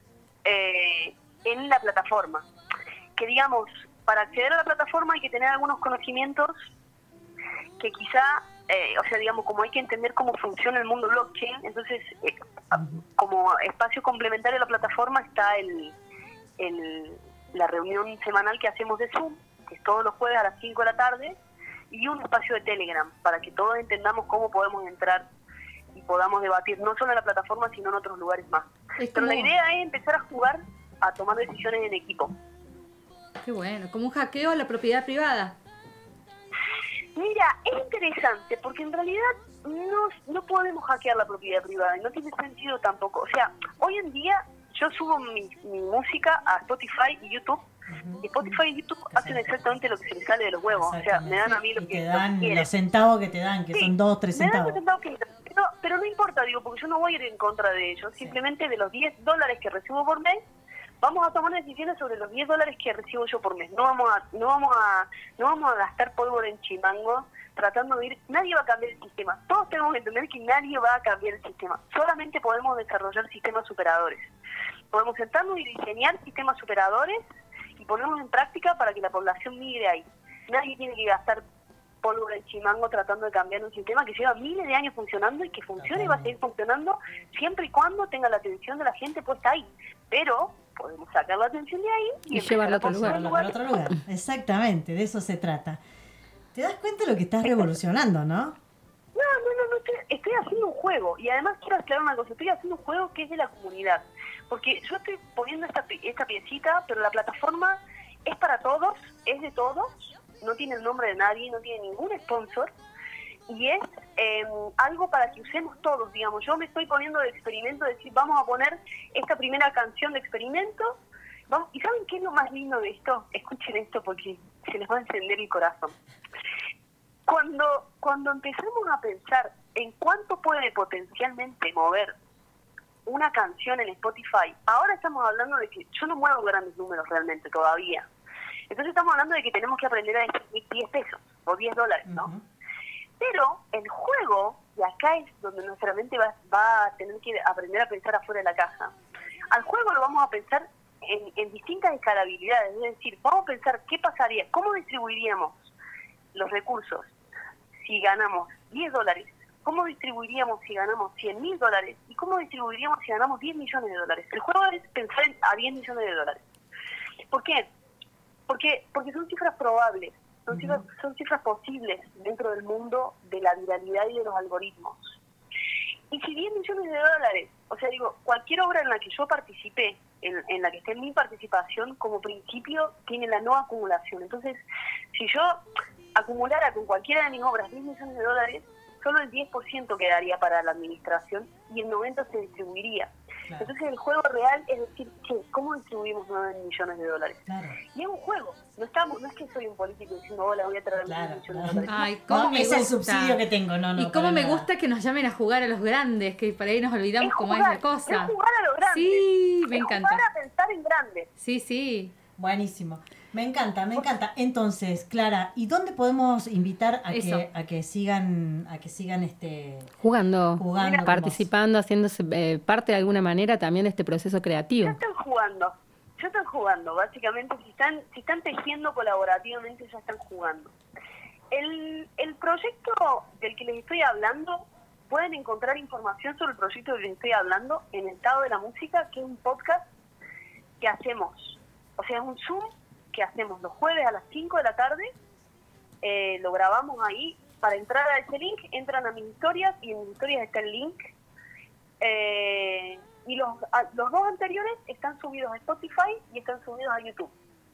eh, en la plataforma. Que digamos, para acceder a la plataforma hay que tener algunos conocimientos que quizá, eh, o sea, digamos, como hay que entender cómo funciona el mundo blockchain, entonces, eh, como espacio complementario a la plataforma está el, el la reunión semanal que hacemos de Zoom, que es todos los jueves a las cinco de la tarde, y un espacio de Telegram, para que todos entendamos cómo podemos entrar y podamos debatir, no solo en la plataforma, sino en otros lugares más. Es Pero como... la idea es empezar a jugar, a tomar decisiones en equipo. Qué bueno, como un hackeo a la propiedad privada. Mira, es interesante porque en realidad no, no podemos hackear la propiedad privada y no tiene sentido tampoco. O sea, hoy en día yo subo mi, mi música a Spotify y YouTube, uh-huh. y Spotify y YouTube hacen exactamente lo que se les sale de los huevos. O sea, me dan a mí lo y que te dan lo que los centavos que te dan, que sí, son dos, tres centavos. Me dan los centavos que, no, pero no importa, digo, porque yo no voy a ir en contra de ellos. Sí. Simplemente de los diez dólares que recibo por mes, vamos a tomar decisiones sobre los diez dólares que recibo yo por mes. No vamos a, no vamos a, no vamos a gastar pólvora en chimango tratando de ir. Nadie va a cambiar el sistema. Todos tenemos que entender que nadie va a cambiar el sistema. Solamente podemos desarrollar sistemas superadores. Podemos sentarnos y diseñar sistemas superadores y ponerlos en práctica para que la población migre ahí. Nadie tiene que gastar pólvora en chimango tratando de cambiar un sistema que lleva miles de años funcionando y que funciona y va a seguir funcionando siempre y cuando tenga la atención de la gente puesta ahí. Pero podemos sacar la atención de ahí y, y llevarla a otro lugar. lugar. otro lugar. Exactamente, de eso se trata. ¿Te das cuenta de lo que estás revolucionando, no? No, no, no, no estoy, estoy haciendo un juego. Y además quiero aclarar una cosa, estoy haciendo un juego que es de la comunidad. Porque yo estoy poniendo esta, esta piecita, pero la plataforma es para todos, es de todos, no tiene el nombre de nadie, no tiene ningún sponsor. Y es eh, algo para que usemos todos, digamos. Yo me estoy poniendo de experimento, de decir, vamos a poner esta primera canción de experimento. Vamos, ¿y saben qué es lo más lindo de esto? Escuchen esto porque se les va a encender el corazón. Cuando cuando empezamos a pensar en cuánto puede potencialmente mover una canción en Spotify, ahora estamos hablando de que yo no muevo grandes números realmente todavía. Entonces estamos hablando de que tenemos que aprender a decir diez pesos o diez dólares, ¿no? Uh-huh. Pero el juego, y acá es donde nuestra mente va, va a tener que aprender a pensar afuera de la caja. Al juego lo vamos a pensar en, en distintas escalabilidades, es decir, vamos a pensar qué pasaría, cómo distribuiríamos los recursos si ganamos diez dólares, cómo distribuiríamos si ganamos cien mil dólares y cómo distribuiríamos si ganamos diez millones de dólares. El juego es pensar en, a diez millones de dólares. ¿Por qué? Porque, porque son cifras probables, son, uh-huh. cifras, son cifras posibles dentro del mundo de la viralidad y de los algoritmos. Y si diez millones de dólares, o sea, digo, cualquier obra en la que yo participé, en, en la que esté mi participación, como principio, tiene la no acumulación. Entonces, si yo acumulara con cualquiera de mis obras diez millones de dólares, solo el diez por ciento quedaría para la administración y el noventa por ciento se distribuiría. Claro. Entonces el juego real es decir, che, ¿cómo distribuimos nueve millones de dólares? Claro. Y es un juego, no estamos, no es que soy un político diciendo, hola, voy a traer claro, nueve millones claro. de dólares. Ay, cómo no, me es gusta. el subsidio que tengo, no, no. Y cómo me nada. gusta que nos llamen a jugar a los grandes, que por ahí nos olvidamos es cómo jugar, es la cosa. Es jugar a los grandes. Sí, me es encanta. Jugar a pensar en grandes. Sí, sí. Buenísimo. Me encanta, me encanta. Entonces, Clara, ¿y dónde podemos invitar a Eso. que a que sigan a que sigan este jugando, jugando participando, haciéndose eh, parte de alguna manera también de este proceso creativo? Ya están jugando, ya están jugando, básicamente si están si están tejiendo colaborativamente ya están jugando. El el proyecto del que les estoy hablando, pueden encontrar información sobre el proyecto del que les estoy hablando en El Estado de la Música, que es un podcast que hacemos, o sea, es un Zoom que hacemos los jueves a las cinco de la tarde, eh, lo grabamos ahí. Para entrar a ese link, entran a mis historias y en mis historias está el link. Eh, y los, a, los dos anteriores están subidos a Spotify y están subidos a YouTube.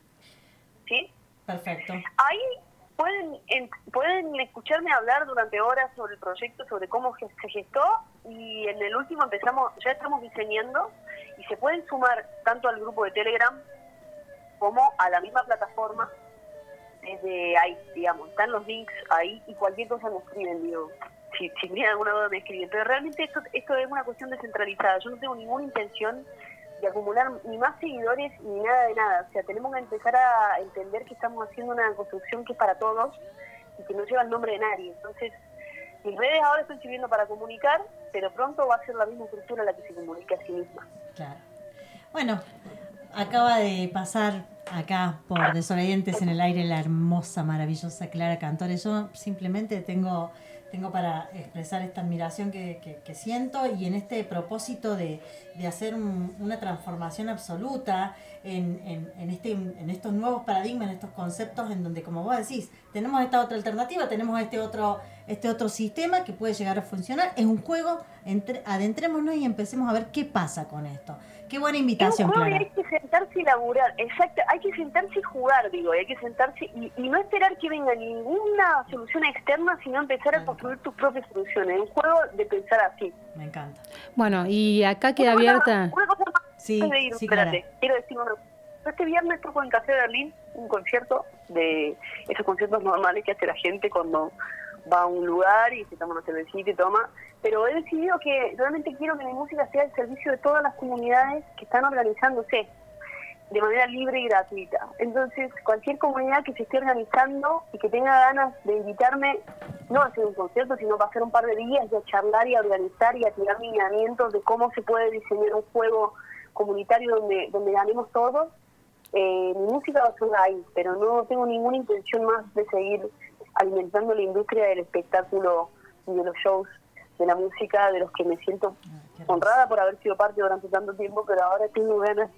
¿Sí? Perfecto. Ahí pueden en, pueden escucharme hablar durante horas sobre el proyecto, sobre cómo se gestó, y en el último empezamos, ya estamos diseñando y se pueden sumar tanto al grupo de Telegram como a la misma plataforma desde ahí, digamos, están los links ahí y cualquier cosa me escriben, digo, si, si tienen alguna duda me escriben, pero realmente esto, esto es una cuestión descentralizada, yo no tengo ninguna intención de acumular ni más seguidores ni nada de nada, o sea, tenemos que empezar a entender que estamos haciendo una construcción que es para todos y que no lleva el nombre de nadie, entonces mis redes ahora están sirviendo para comunicar, pero pronto va a ser la misma estructura la que se comunique a sí misma. Claro. Bueno, acaba de pasar acá por Desobedientes en el Aire la hermosa, maravillosa Clara Cantore. Yo simplemente tengo, tengo para expresar esta admiración que, que, que siento y en este propósito de, de hacer un, una transformación absoluta en, en, en, este, en estos nuevos paradigmas, en estos conceptos en donde, como vos decís, tenemos esta otra alternativa, tenemos este otro, este otro sistema que puede llegar a funcionar. Es un juego, entre, adentrémonos y empecemos a ver qué pasa con esto. Qué buena invitación, Clara. Hay que sentarse y laburar, exacto, hay que sentarse y jugar, digo, hay que sentarse y, y no esperar que venga ninguna solución externa, sino empezar a construir tus propias soluciones. Es un juego de pensar así. Me encanta. Bueno, y acá queda una abierta... Cosa, una cosa más sí, antes de ir, sí, espérate, Clara. quiero decir una cosa. Este viernes toco en Café Berlín un concierto de esos conciertos normales que hace la gente cuando va a un lugar y se toma una cervecita y toma, pero he decidido que realmente quiero que mi música sea al servicio de todas las comunidades que están organizándose de manera libre y gratuita. Entonces, cualquier comunidad que se esté organizando y que tenga ganas de invitarme, no a hacer un concierto, sino para hacer un par de días y a charlar y a organizar y a tirar lineamientos de cómo se puede diseñar un juego comunitario donde, donde ganemos todos, eh, mi música va a sonar ahí, pero no tengo ninguna intención más de seguir alimentando la industria del espectáculo y de los shows de la música, de los que me siento honrada por haber sido parte durante tanto tiempo, pero ahora tengo ganas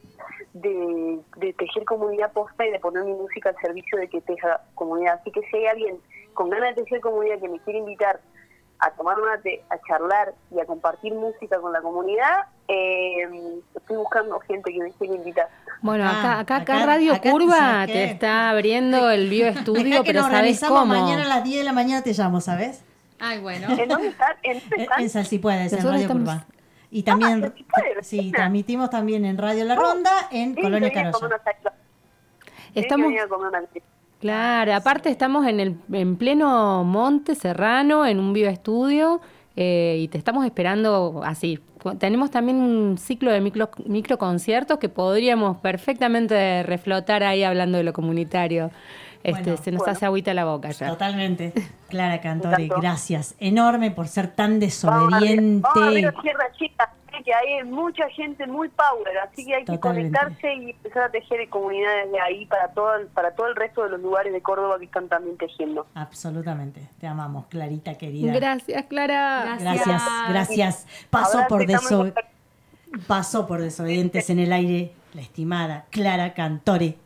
de, de tejer comunidad posta y de poner mi música al servicio de que teja comunidad. Así que si hay alguien con ganas de tejer comunidad que me quiere invitar a tomar un mate, a charlar y a compartir música con la comunidad, eh, estoy buscando gente que me quiera invitar. Bueno, Ah, acá, acá, acá acá- Radio acá, Curva ¿sabes qué? te está abriendo el bioestudio, Dejá que pero nos ¿sabés organizamos cómo? mañana a las diez de la mañana te llamo, ¿sabes? Ay, bueno. ¿En dónde están? ¿En dónde En, están? en Salsipuedes, en Nosotros Radio estamos- Curva. Y también, Ah, Salsipuedes, sí, mira. transmitimos también en Radio La Ronda, en Sí, Colonia que venía a comer Carolla. una salsa. Sí, que Estamos, venía a comer una salsa. Claro, aparte estamos en el en pleno Monte Serrano, en un Viva Estudio, eh, y te estamos esperando así. Tenemos también un ciclo de micro, micro conciertos que podríamos perfectamente reflotar ahí hablando de lo comunitario. Este, Bueno, se nos bueno. hace agüita la boca ya. Totalmente. Clara Cantore, Me encantó. gracias enorme por ser tan Vamos arriba, vamos arriba, desobediente. Sierra Chica, que hay mucha gente muy power, así que hay que Totalmente. conectarse y empezar a tejer en comunidades de ahí para todo, el- para todo el resto de los lugares de Córdoba que están también tejiendo. Absolutamente. Te amamos, Clarita querida. Gracias, Clara. Gracias, gracias. Pasó Abrazo por, y estamos en deso- pasó por Desobedientes en el Aire la estimada Clara Cantore.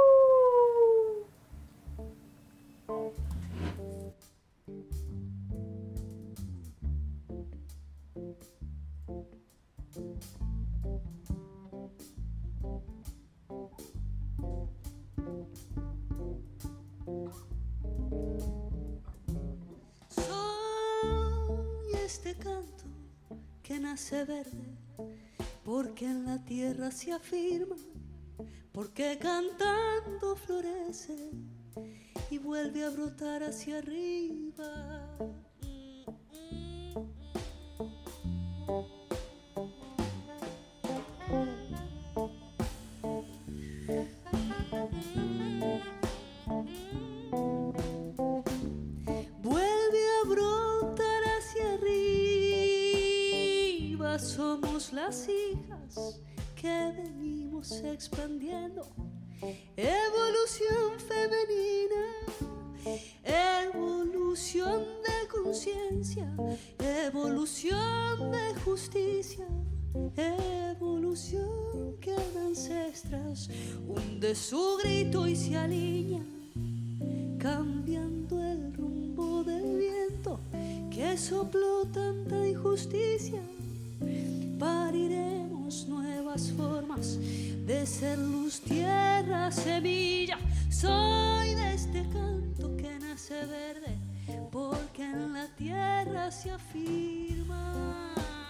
Soy este canto que nace verde, porque en la tierra se afirma, porque cantando florece y vuelve a brotar hacia arriba. Vuelve a brotar hacia arriba, somos las hijas que venimos expandiendo. Evolución femenina, evolución de conciencia, evolución de justicia, evolución que ancestras hunde su grito y se alinea, cambiando el rumbo del viento que sopló tanta injusticia. Pariremos nuevas formas de ser luz, tierra, semilla. Soy de este canto que nace verde, porque en la tierra se afirma.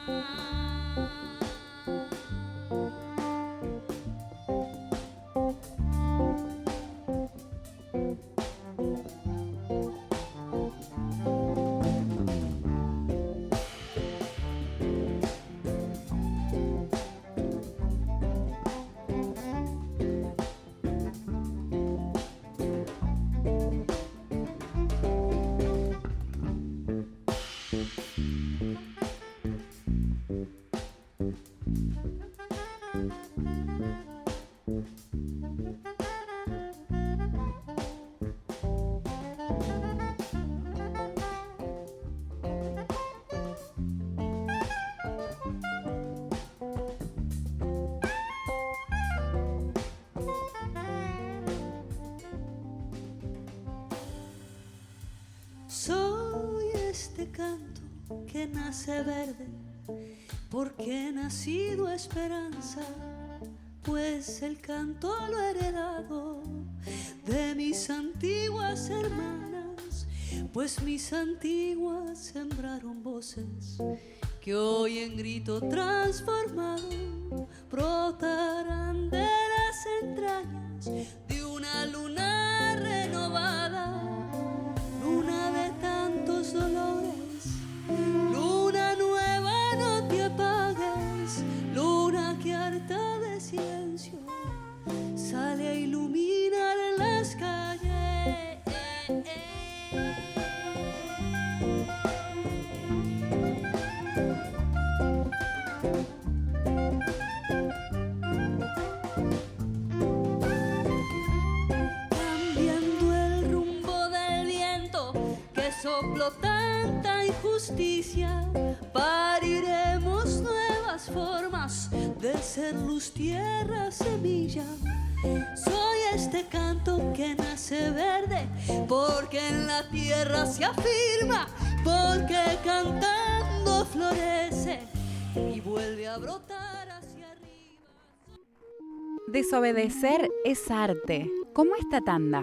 Soy este canto que nace verde, porque he nacido esperanza, pues el canto lo he heredado de mis antiguas hermanas, pues mis antiguas sembraron voces que hoy en grito transformado brotarán de las entrañas de una luna renovada. Luna de tantos dolores, luna nueva, no te apagues, luna que harta de silencio sale a iluminar las calles. Cambiando el rumbo del viento que sopló tanta injusticia, pariremos nuevas formas de ser luz, tierra, semilla. Soy este canto que nace verde, porque en la tierra se afirma, porque cantando florece y vuelve a brotar hacia arriba. Desobedecer es arte, como esta tanda.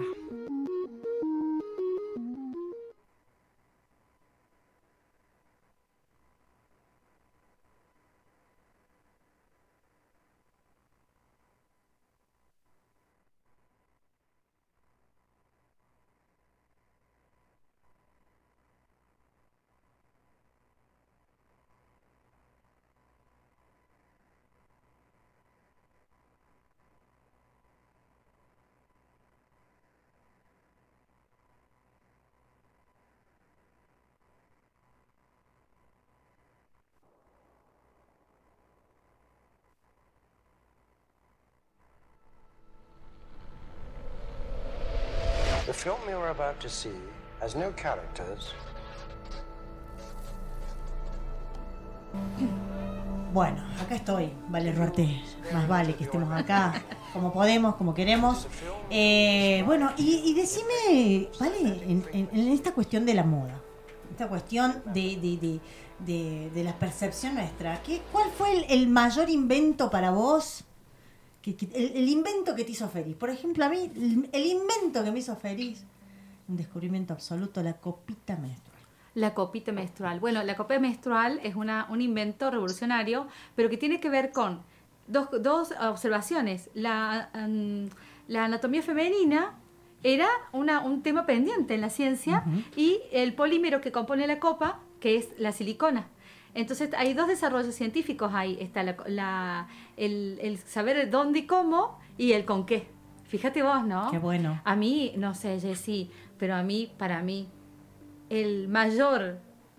film you're about to see has no characters. Bueno, acá estoy, vale Ruarte, más vale que estemos acá, como podemos, como queremos. Eh, bueno, y, y decime, vale, en, en, en esta cuestión de la moda, esta cuestión de, de, de, de, de la percepción nuestra, ¿qué, ¿cuál fue el, el mayor invento para vos? Que, que, el, el invento que te hizo feliz. Por ejemplo, a mí, el, el invento que me hizo feliz, un descubrimiento absoluto, la copita menstrual. La copita menstrual. Bueno, la copita menstrual es una, un invento revolucionario, pero que tiene que ver con dos, dos observaciones. La, um, la anatomía femenina era una, un tema pendiente en la ciencia, uh-huh. y el polímero que compone la copa, que es la silicona. Entonces hay dos desarrollos científicos ahí. Está la, la, el, el saber dónde y cómo y el con qué. Fíjate vos, ¿no? Qué bueno. A mí, no sé, Jessy, pero a mí, para mí, el mayor,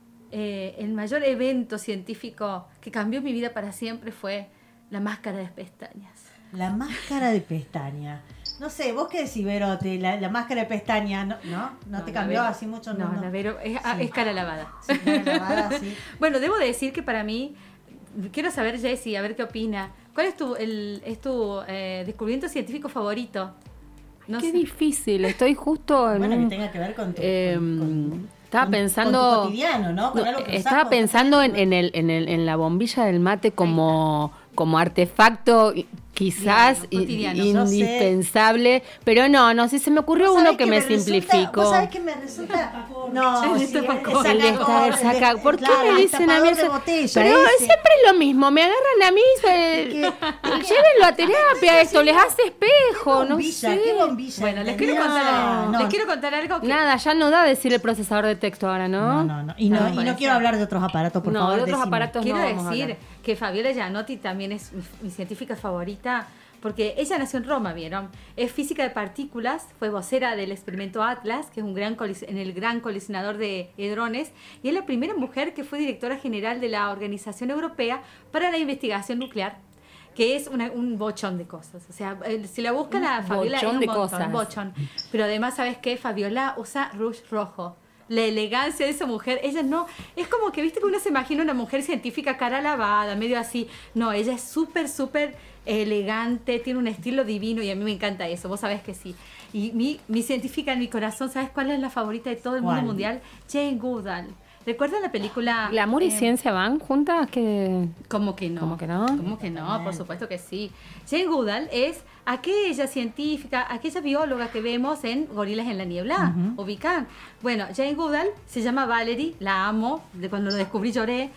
eh, el mayor evento científico que cambió mi vida para siempre fue la máscara de pestañas. La máscara de pestaña. No sé, ¿vos qué decís, Vero? Te- La, la máscara de pestaña, ¿no? ¿No, ¿No, No, te la cambió Vero- así mucho? No, la Vero es, ah, Sí. es cara lavada. Sí, cara lavada, sí. Bueno, debo decir que para mí, quiero saber, Jessy, a ver qué opina. ¿Cuál es tu, el, es tu eh, descubrimiento científico favorito? No Qué sé. difícil, estoy justo en Bueno, un... que tenga que ver con tu, eh, con- con- estaba con- pensando... con tu cotidiano, ¿no? Con No, algo que usás estaba con- pensando en, en, el, en, el, en la bombilla del mate como, como artefacto quizás Cotidiano, i- yo sé. indispensable, pero no, no, si se me ocurrió ¿Vos uno sabés que me, resulta- simplificó. ¿Vos sabés que me resulta? No, El sí, destapacón. El desta- el saca- ¿Por qué me dicen a mí eso? De botella, Pero ese. siempre es lo mismo, me agarran a mí, se- llévenlo a terapia, esto les hace espejo, no bombilla, sé. qué bombilla. Bueno, les quiero, ¿entendés? contar algo. No, les quiero contar algo que... Nada, ya no da decir el procesador de texto ahora, ¿no? No, no, no. Y no, No, y puede no quiero ser. hablar de otros aparatos, por No, favor. de otros decime. aparatos Quiero no vamos a decir hablar. que Fabiola Gianotti también es mi, mi científica favorita, porque ella nació en Roma, ¿vieron? Es física de partículas, fue vocera del experimento Atlas, que es un gran colis- en el gran colisionador de hadrones, y es la primera mujer que fue directora general de la Organización Europea para la Investigación Nuclear, que es una- un bochón de cosas. O sea, eh, si la buscan a Un Fabiola, bochón es un de montón, cosas. bochón. Pero además, ¿sabes qué? Fabiola usa rouge rojo. La elegancia de esa mujer, ella no, es como que viste que uno se imagina una mujer científica cara lavada, medio así. No, ella es súper, súper elegante, tiene un estilo divino y a mí me encanta eso, vos sabés que sí. Y mi, mi científica en mi corazón, ¿sabes cuál es la favorita de todo el mundo ¿Cuál? mundial? Jane Goodall. ¿Recuerdan la película? ¿Glamour y eh, ciencia van juntas? Que ¿Cómo que no? ¿Cómo que no? ¿Cómo que no? Por supuesto que sí. Jane Goodall es aquella científica, aquella bióloga que vemos en Gorilas en la Niebla, Ujú. ubican. Bueno, Jane Goodall se llama Valerie, la amo, de cuando lo descubrí lloré.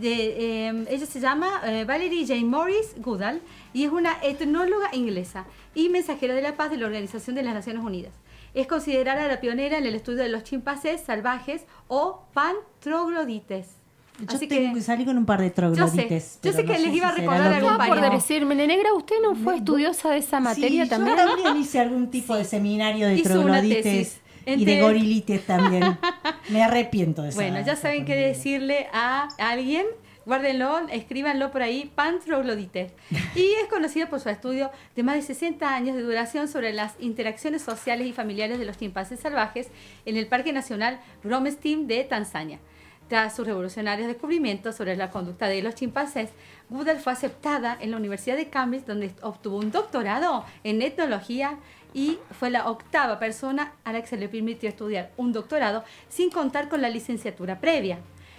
De, eh, ella se llama eh, Valerie Jane Morris Goodall y es una etnóloga inglesa y mensajera de la paz de la Organización de las Naciones Unidas. Es considerada la pionera en el estudio de los chimpancés salvajes o pantroglodites. Yo tengo que salir con un par de troglodites. yo sé pero que no les sé iba a si será recordar lo algún que- Estaba por paño. decirme, negra, ¿usted no fue estudiosa de esa materia Sí, también? Yo también hice algún tipo de seminario de Hizo una troglodites tesis. y Entre- de gorilites también. Me arrepiento de eso. Bueno, ya saben qué decirle a alguien. Guárdenlo, escríbanlo por ahí, pantroglodites. Y es conocida por su estudio de más de sesenta años de duración sobre las interacciones sociales y familiares de los chimpancés salvajes en el Parque Nacional Bromstein de Tanzania. Tras sus revolucionarios descubrimientos sobre la conducta de los chimpancés, Goodall fue aceptada en la Universidad de Cambridge, donde obtuvo un doctorado en etnología y fue la octava persona a la que se le permitió estudiar un doctorado sin contar con la licenciatura previa.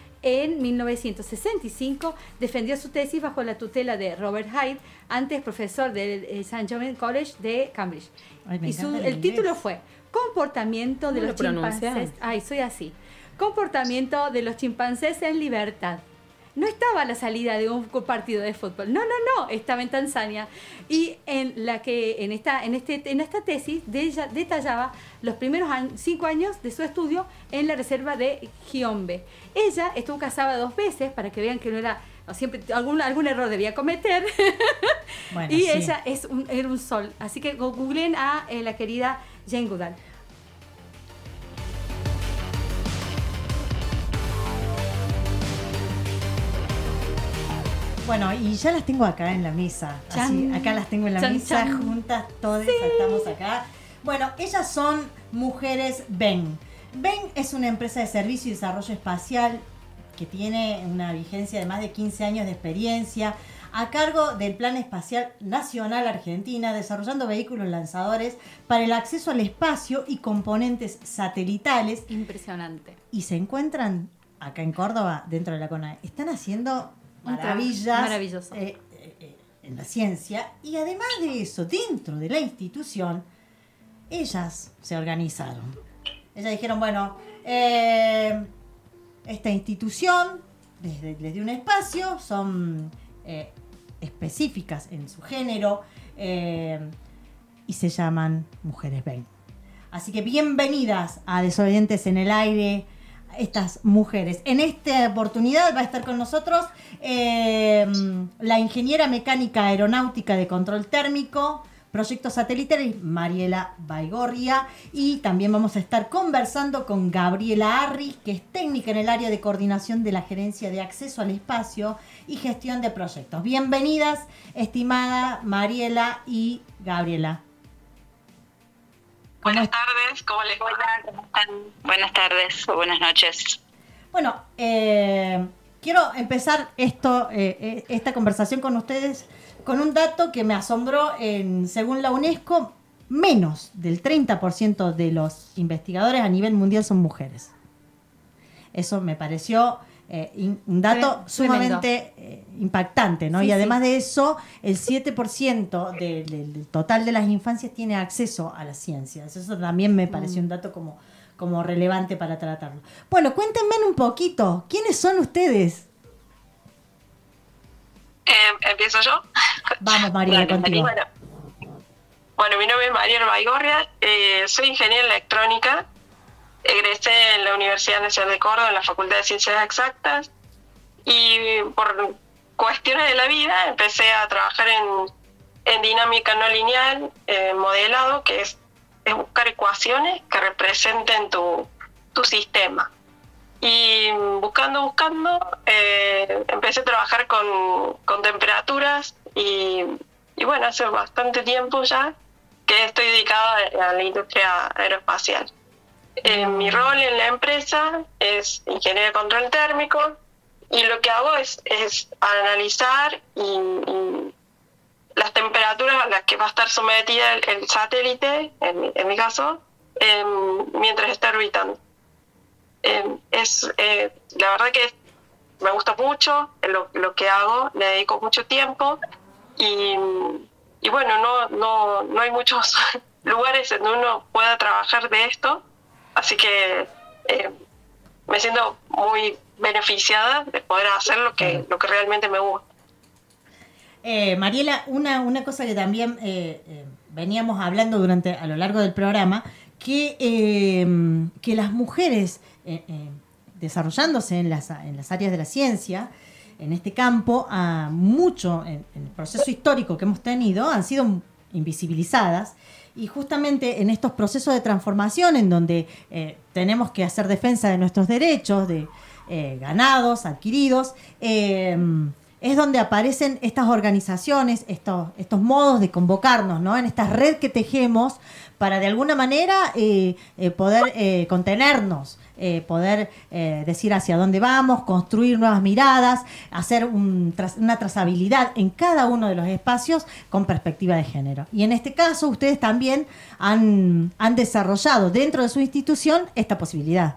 En mil novecientos sesenta y cinco defendió su tesis bajo la tutela de Robert Hyde, antes profesor del eh, Saint John College de Cambridge. Ay, me y su- encanta el el inglés. título fue Comportamiento de ¿Cómo los lo pronuncias? chimpancés. Ay, soy así. Comportamiento de los chimpancés en libertad. No estaba a la salida de un partido de fútbol. No, no, no. Estaba en Tanzania. Y en la que en esta, en este, en esta tesis de ella detallaba los primeros años- cinco años de su estudio en la reserva de Giombe. Ella estuvo casada dos veces para que vean que no era. O siempre algún, algún error debía cometer. Bueno, y sí. ella es un, era un sol. Así que googleen a eh, la querida Jane Goodall. Bueno, y ya las tengo acá en la mesa. Así, Chan. acá las tengo en la Chan, mesa, chan. juntas, todas estamos acá. Bueno, ellas son Mujeres Ven. Ven es una empresa de servicio y desarrollo espacial que tiene una vigencia de más de quince años de experiencia a cargo del Plan Espacial Nacional Argentina, desarrollando vehículos lanzadores para el acceso al espacio y componentes satelitales. Impresionante. Y se encuentran acá en Córdoba, dentro de la CONAE. Están haciendo maravillas Maravilloso. eh, eh, en la ciencia. Y además de eso, dentro de la institución, ellas se organizaron. Ellas dijeron, bueno, eh, esta institución, desde, desde un espacio, son eh, específicas en su género eh, y se llaman Mujeres Ven. Así que bienvenidas a Desobedientes en el Aire, estas mujeres. En esta oportunidad va a estar con nosotros eh, la ingeniera mecánica aeronáutica de control térmico, proyectos satélites, Mariela Baigorria, y también vamos a estar conversando con Gabriela Arri, que es técnica en el área de coordinación de la Gerencia de Acceso al Espacio y Gestión de Proyectos. Bienvenidas, estimada Mariela y Gabriela. Buenas tardes, ¿cómo les va? ¿Cómo están? Buenas tardes o buenas noches. Bueno, eh, quiero empezar esto, eh, esta conversación con ustedes con un dato que me asombró. En, según la UNESCO, menos del treinta por ciento de los investigadores a nivel mundial son mujeres. Eso me pareció eh, in, un dato Tre- sumamente eh, impactante, ¿no? Sí, y además sí. de eso, el siete por ciento de, de, del total de las infancias tiene acceso a las ciencias. Eso también me pareció Mm. un dato como, como relevante para tratarlo. Bueno, cuéntenme un poquito, ¿quiénes son ustedes? Eh, ¿Empiezo yo? Vamos, Mariela, Dale, contigo. Bueno, bueno, mi nombre es Mariela Baigorria, eh, soy ingeniera electrónica, egresé en la Universidad Nacional de Córdoba, en la Facultad de Ciencias Exactas, y por cuestiones de la vida empecé a trabajar en, en dinámica no lineal, eh, modelado, que es, es buscar ecuaciones que representen tu, tu sistema. Y buscando, buscando, eh, empecé a trabajar con, con temperaturas y, y bueno, hace bastante tiempo ya que estoy dedicada a la industria aeroespacial. Eh, mi rol en la empresa es ingeniero de control térmico y lo que hago es, es analizar y, y las temperaturas a las que va a estar sometida el, el satélite, en mi, en mi caso, eh, mientras está orbitando. Eh, es eh, la verdad que me gusta mucho lo, lo que hago, le dedico mucho tiempo y, y bueno, no, no, no hay muchos lugares donde uno pueda trabajar de esto, así que eh, me siento muy beneficiada de poder hacer lo que, lo que realmente me gusta. Eh, Mariela, una, una cosa que también eh, eh, veníamos hablando durante a lo largo del programa, que, eh, que las mujeres eh, eh, desarrollándose en las, en las áreas de la ciencia, en este campo, a mucho en, en el proceso histórico que hemos tenido, han sido invisibilizadas. Y justamente en estos procesos de transformación en donde eh, tenemos que hacer defensa de nuestros derechos, de eh, ganados, adquiridos, eh, es donde aparecen estas organizaciones, estos, estos modos de convocarnos, ¿no? En esta red que tejemos para de alguna manera eh, eh, poder eh, contenernos, eh, poder eh, decir hacia dónde vamos, construir nuevas miradas, hacer un, tras, una trazabilidad en cada uno de los espacios con perspectiva de género. Y en este caso ustedes también han, han desarrollado dentro de su institución esta posibilidad.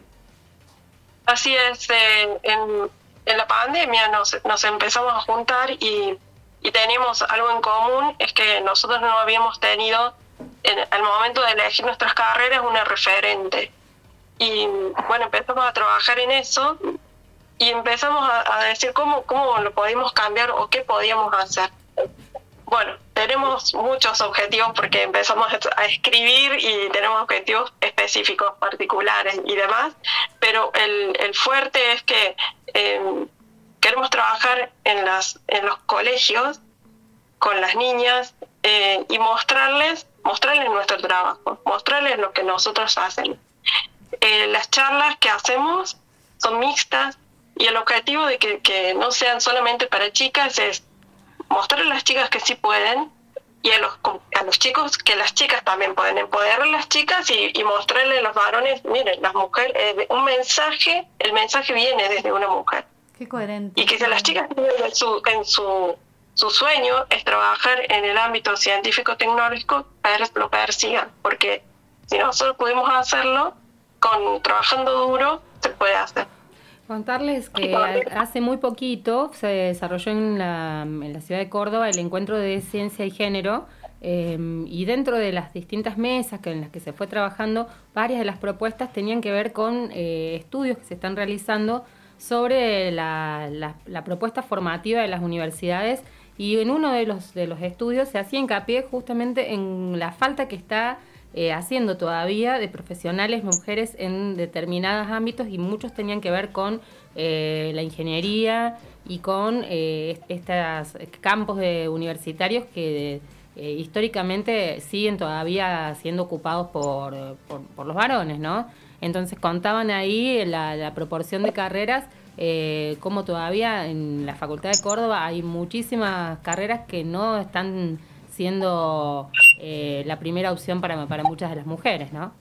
Así es, eh, en, en la pandemia nos, nos empezamos a juntar y, y teníamos algo en común, es que nosotros no habíamos tenido en el momento de elegir nuestras carreras una referente. Y bueno, empezamos a trabajar en eso y empezamos a, a decir cómo, cómo lo podíamos cambiar o qué podíamos hacer. Bueno, tenemos muchos objetivos porque empezamos a escribir y tenemos objetivos específicos, particulares y demás, pero el, el fuerte es que eh, queremos trabajar en, las, en los colegios con las niñas eh, y mostrarles, mostrarles nuestro trabajo, mostrarles lo que nosotros hacemos. Eh, las charlas que hacemos son mixtas y el objetivo de que, que no sean solamente para chicas es mostrar a las chicas que sí pueden, y a los a los chicos, que las chicas también pueden empoderar a las chicas y, y mostrarle a los varones, miren, las mujeres, eh, un mensaje, el mensaje viene desde una mujer. Qué coherente. Y que si las chicas en su, en su, su sueño es trabajar en el ámbito científico-tecnológico, lo persigan, porque si nosotros pudimos hacerlo, con trabajando duro, se puede hacer. Contarles que hace muy poquito se desarrolló en la, en la ciudad de Córdoba el encuentro de ciencia y género, eh, y dentro de las distintas mesas que en las que se fue trabajando, varias de las propuestas tenían que ver con eh, estudios que se están realizando sobre la, la, la propuesta formativa de las universidades, y en uno de los, de los estudios se hacía hincapié justamente en la falta que está Eh, haciendo todavía de profesionales mujeres en determinados ámbitos, y muchos tenían que ver con eh, la ingeniería y con eh, estos campos de universitarios que eh, históricamente siguen todavía siendo ocupados por, por, por los varones, ¿no? Entonces contaban ahí la, la proporción de carreras, eh, como todavía en la Facultad de Córdoba hay muchísimas carreras que no están siendo eh, la primera opción para, para muchas de las mujeres, ¿no?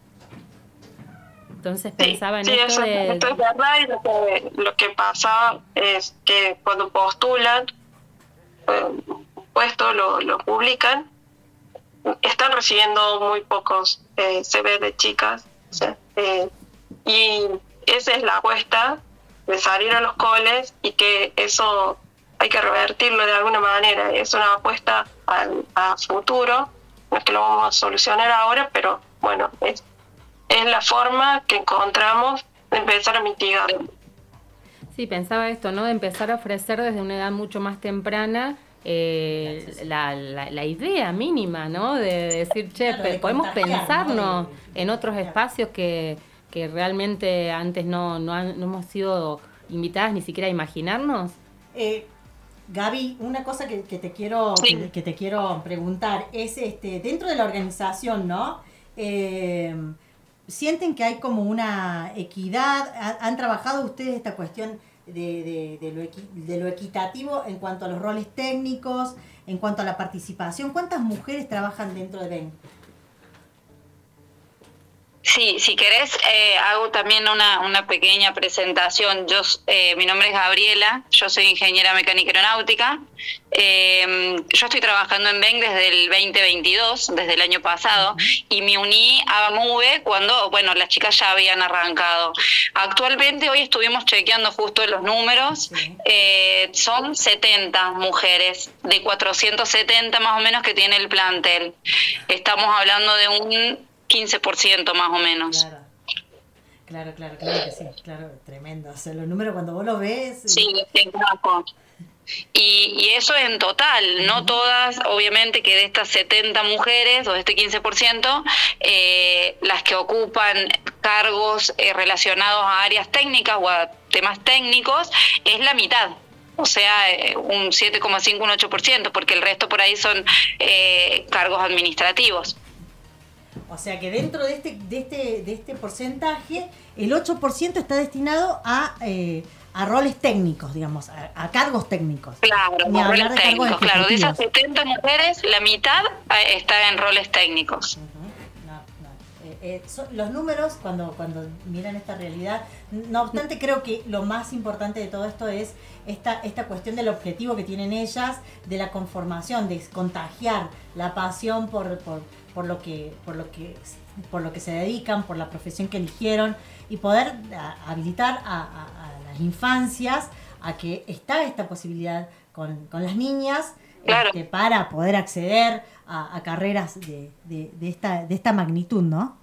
Entonces pensaba en sí, esto eso, de... esto es verdad, y lo que, lo que pasa es que cuando postulan eh, puesto, lo, lo publican, están recibiendo muy pocos eh, C V de chicas, o sea, eh, y esa es la apuesta de salir a los coles, y que eso hay que revertirlo de alguna manera. Es una apuesta a, a futuro, no es que lo vamos a solucionar ahora, pero bueno, es, es la forma que encontramos de empezar a mitigar. Sí, pensaba esto, ¿no? De empezar a ofrecer desde una edad mucho más temprana eh, la, la, la idea mínima, ¿no? De decir, che, Claro, de podemos contagiar, pensarnos ¿no? en otros espacios que, que realmente antes no, no, han, no hemos sido invitadas ni siquiera a imaginarnos. Eh, Gaby, una cosa que, que te quiero Sí. que, que te quiero preguntar es, este, dentro de la organización, ¿no? Eh, ¿Sienten que hay como una equidad? ¿Ha- ¿Han trabajado ustedes esta cuestión de, de, de, lo equi- de lo equitativo en cuanto a los roles técnicos, en cuanto a la participación? ¿Cuántas mujeres trabajan dentro de B E N? Sí, si querés, eh, hago también una, una pequeña presentación. Yo, eh, mi nombre es Gabriela, yo soy ingeniera mecánica aeronáutica. Eh, yo estoy trabajando en B E N desde el veinte veintidós, desde el año pasado, y me uní a MUBE cuando, bueno, las chicas ya habían arrancado. Actualmente, hoy estuvimos chequeando justo los números, eh, son setenta mujeres, de cuatrocientos setenta más o menos que tiene el plantel. Estamos hablando de un quince por ciento más o menos. Claro, claro, claro, claro que sí, claro, tremendo. O sea, los números cuando vos los ves... Sí, exacto. Y, y eso en total, no todas, obviamente que de estas setenta mujeres o de este quince por ciento, eh, las que ocupan cargos eh, relacionados a áreas técnicas o a temas técnicos, es la mitad. O sea, eh, un siete coma cinco, un ocho por ciento, porque el resto por ahí son eh, cargos administrativos. O sea que dentro de este, de este, de este porcentaje, el ocho por ciento está destinado a, eh, a roles técnicos, digamos, a, a cargos técnicos. Claro, Ni hablar roles de cargos técnicos. Claro, de esas ejecutivos. setenta mujeres, la mitad eh, está en roles técnicos. No, no. Eh, eh, son- los números, cuando, cuando miran esta realidad, no obstante, creo que lo más importante de todo esto es esta, esta cuestión del objetivo que tienen ellas, de la conformación, de contagiar la pasión por, por, por lo que, por lo que, por lo que se dedican, por la profesión que eligieron, y poder a- habilitar a, a- a las infancias a que está esta posibilidad con, con las niñas, este, para poder acceder a, a carreras de, de, de esta, de esta magnitud, ¿no?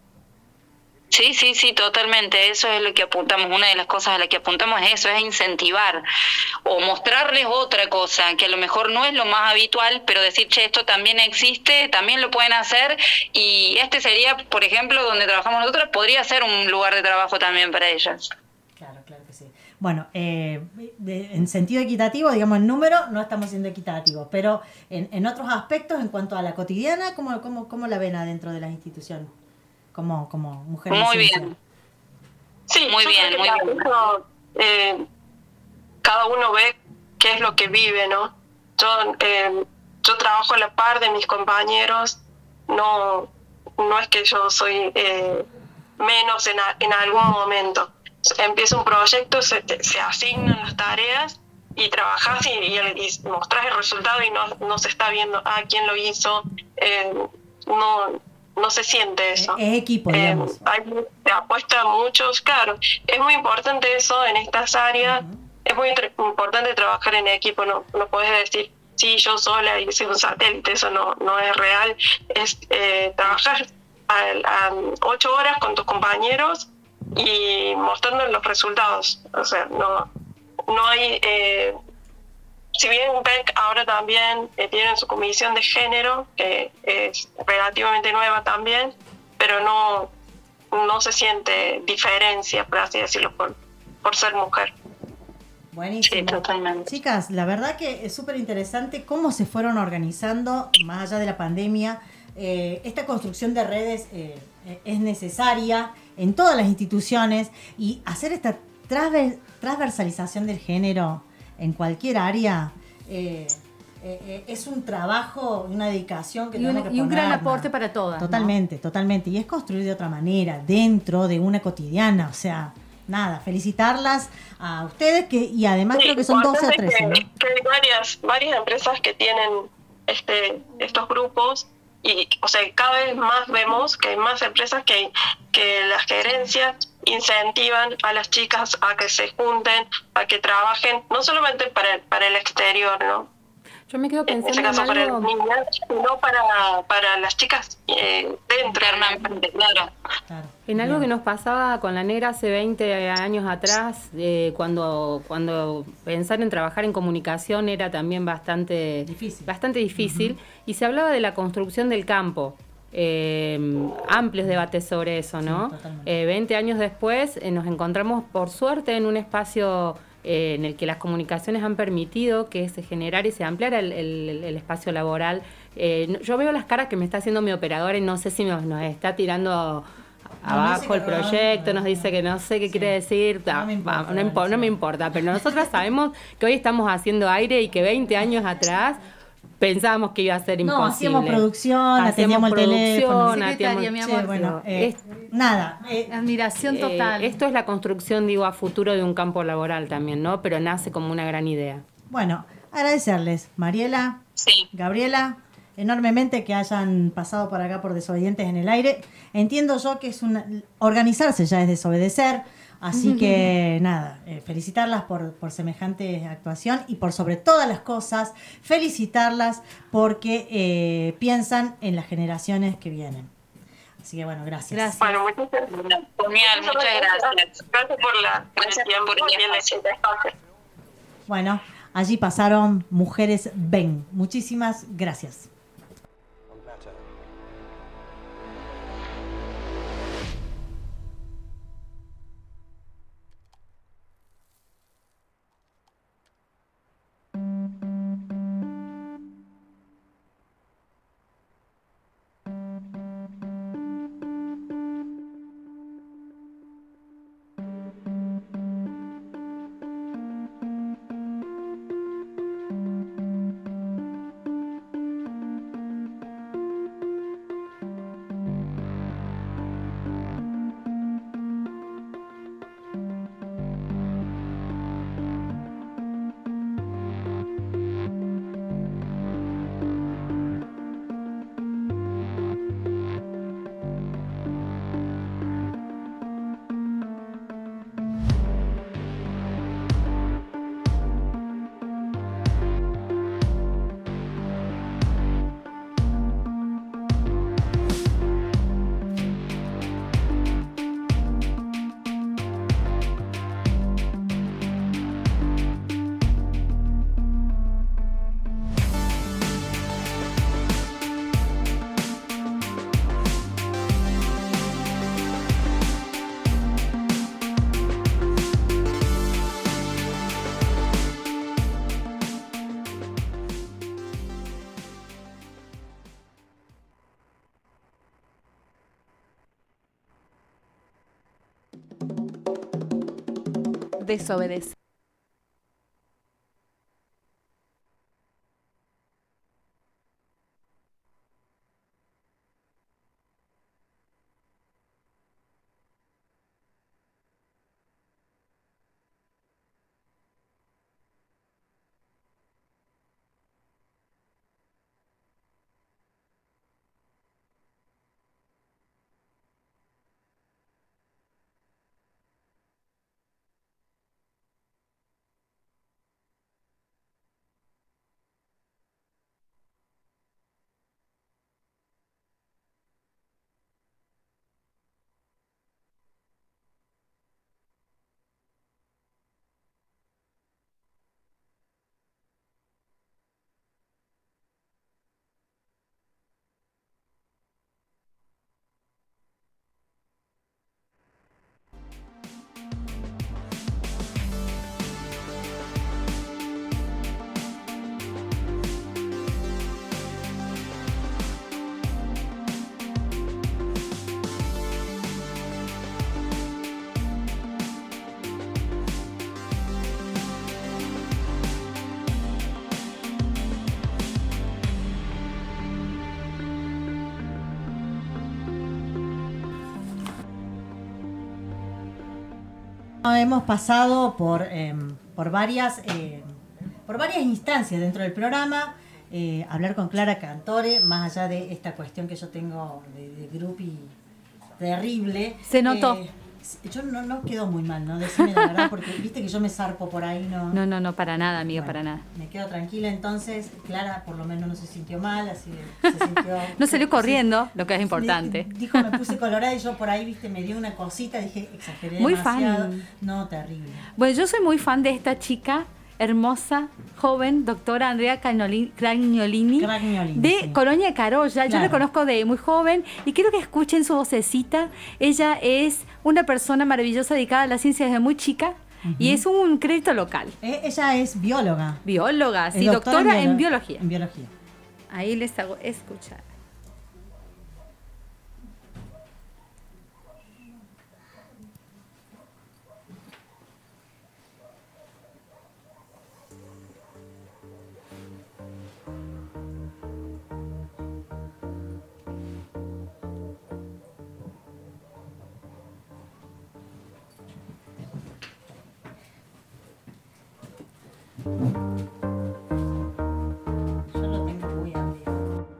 Sí, sí, sí, totalmente. Eso es lo que apuntamos. Una de las cosas a las que apuntamos es eso, es incentivar o mostrarles otra cosa, que a lo mejor no es lo más habitual, pero decir, che, esto también existe, también lo pueden hacer, y este sería, por ejemplo, donde trabajamos nosotros, podría ser un lugar de trabajo también para ellas. Claro, claro que sí. Bueno, eh, de- en sentido equitativo, digamos, en número no estamos siendo equitativos, pero en, en otros aspectos, en cuanto a la cotidiana, ¿cómo, cómo, cómo la ven adentro de la institución? Como, como mujer de Muy ciencia. bien. Sí, Muy yo bien, creo muy que bien. eso, eh, cada uno ve qué es lo que vive, ¿no? Yo, eh, yo trabajo a la par de mis compañeros, no, no es que yo soy eh, menos en, a, en algún momento. Empieza un proyecto, se, se asignan las tareas y trabajás y, y, y mostrás el resultado y no, no se está viendo ah, quién lo hizo, eh, no, no se siente eso. Es equipo, digamos. Eh, hay, se apuesta muchos, claro, es muy importante eso en estas áreas, uh-huh. Es muy tra- importante trabajar en equipo, no, no podés decir, sí, yo sola y soy un satélite, eso no, no es real, es eh, trabajar a, a ocho horas con tus compañeros y mostrando los resultados, o sea, no, no hay, eh, si bien P E C ahora también eh, tiene su comisión de género, que es relativamente nueva también, pero no, no se siente diferencia, por así decirlo, por, por ser mujer. Buenísimo. Sí, totalmente. Chicas, la verdad que es súper interesante cómo se fueron organizando, más allá de la pandemia. Eh, esta construcción de redes eh, es necesaria en todas las instituciones y hacer esta transver- transversalización del género en cualquier área eh, eh, es un trabajo, una dedicación que y tenemos un, que y un poner, gran aporte para todas. Totalmente, ¿no? Totalmente. Y es construir de otra manera, dentro de una cotidiana, o sea... Nada, felicitarlas a ustedes que y además sí, creo que son doce a trece, que, ¿no? que hay varias, varias empresas que tienen este estos grupos y, o sea, cada vez más vemos que hay más empresas que, que las gerencias incentivan a las chicas a que se junten, a que trabajen, no solamente para el, para el exterior, ¿no? Yo me quedo pensando en, este caso, en algo... para las niñas, sino para, para las chicas eh, dentro, claro. claro. En algo que nos pasaba con la negra hace veinte años atrás, eh, cuando, cuando pensar en trabajar en comunicación era también bastante difícil, bastante difícil uh-huh. Y se hablaba de la construcción del campo. Eh, amplios debates sobre eso, ¿no? Sí, eh, veinte años después eh, nos encontramos por suerte en un espacio eh, en el que las comunicaciones han permitido que se generara y se ampliara el, el, el espacio laboral. Eh, yo veo las caras que me está haciendo mi operadora y no sé si nos, nos está tirando abajo el proyecto, nos dice que no sé qué sí. quiere decir, no me, importa, no, impo- no me importa, pero nosotros sabemos que hoy estamos haciendo aire y que veinte años atrás pensábamos que iba a ser imposible. No, hacíamos producción, atendíamos el teléfono. Secretaria, mi amor. Sí, bueno, eh, es, nada. Eh, admiración total. Eh, esto es la construcción, digo, a futuro de un campo laboral también, ¿no? Pero nace como una gran idea. Bueno, agradecerles, Mariela, sí. Gabriela, enormemente que hayan pasado por acá por Desobedientes en el Aire. Entiendo yo que es una, organizarse ya es desobedecer, así que nada, eh, felicitarlas por, por semejante actuación y por sobre todas las cosas, felicitarlas porque eh, piensan en las generaciones que vienen. Así que bueno, gracias. Gracias. Bueno, muchas gracias. Genial, muchas gracias. Gracias por la gracias tiempo por y el espacio. Bueno, allí pasaron Mujeres Ven. Muchísimas gracias. Desobedecer. Hemos pasado por, eh, por, varias, eh, por varias instancias dentro del programa. Eh, hablar con Clara Cantore, más allá de esta cuestión que yo tengo de, de groupie terrible. Se notó. Eh, yo no, no quedo muy mal, ¿no? Decime la verdad, porque viste que yo me zarpo por ahí, ¿no? No, no, no, para nada, amiga, bueno, para nada. Me quedo tranquila, entonces Clara por lo menos no se sintió mal, así se sintió... No salió corriendo, sí, lo que es importante. Dijo, me puse colorada y yo por ahí, viste, me dio una cosita, dije, exageré muy demasiado. Fan. No, terrible. Bueno, yo soy muy fan de esta chica hermosa, joven, doctora Andrea Cragnolini, Cragnolini de sí. Colonia Carolla. Claro. Yo la conozco de muy joven y quiero que escuchen su vocecita. Ella es una persona maravillosa dedicada a la ciencia desde muy chica. Uh-huh. Y es un crédito local. Eh, ella es bióloga. Bióloga, sí, doctora, doctora en, biolo- en biología. En biología. Ahí les hago escuchar. Yo lo tengo muy arriba.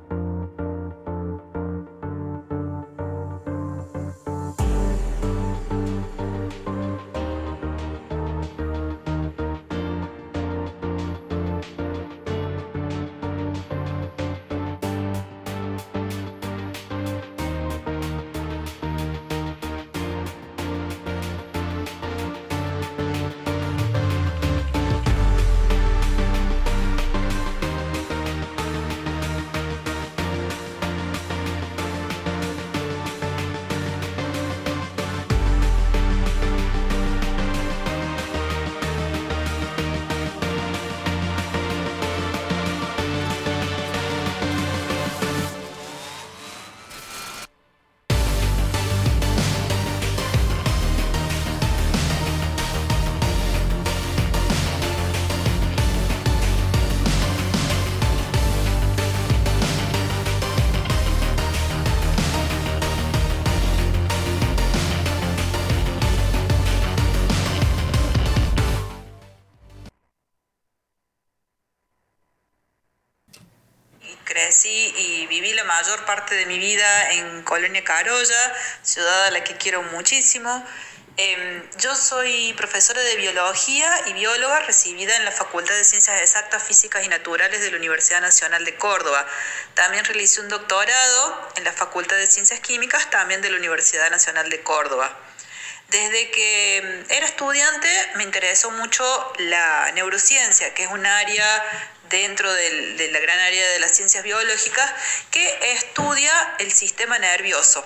Crecí y viví la mayor parte de mi vida en Colonia Carolla, ciudad a la que quiero muchísimo. Eh, yo soy profesora de biología y bióloga recibida en la Facultad de Ciencias Exactas, Físicas y Naturales de la Universidad Nacional de Córdoba. También realicé un doctorado en la Facultad de Ciencias Químicas, también de la Universidad Nacional de Córdoba. Desde que era estudiante me interesó mucho la neurociencia, que es un área dentro del, de la gran área de las ciencias biológicas que estudia el sistema nervioso.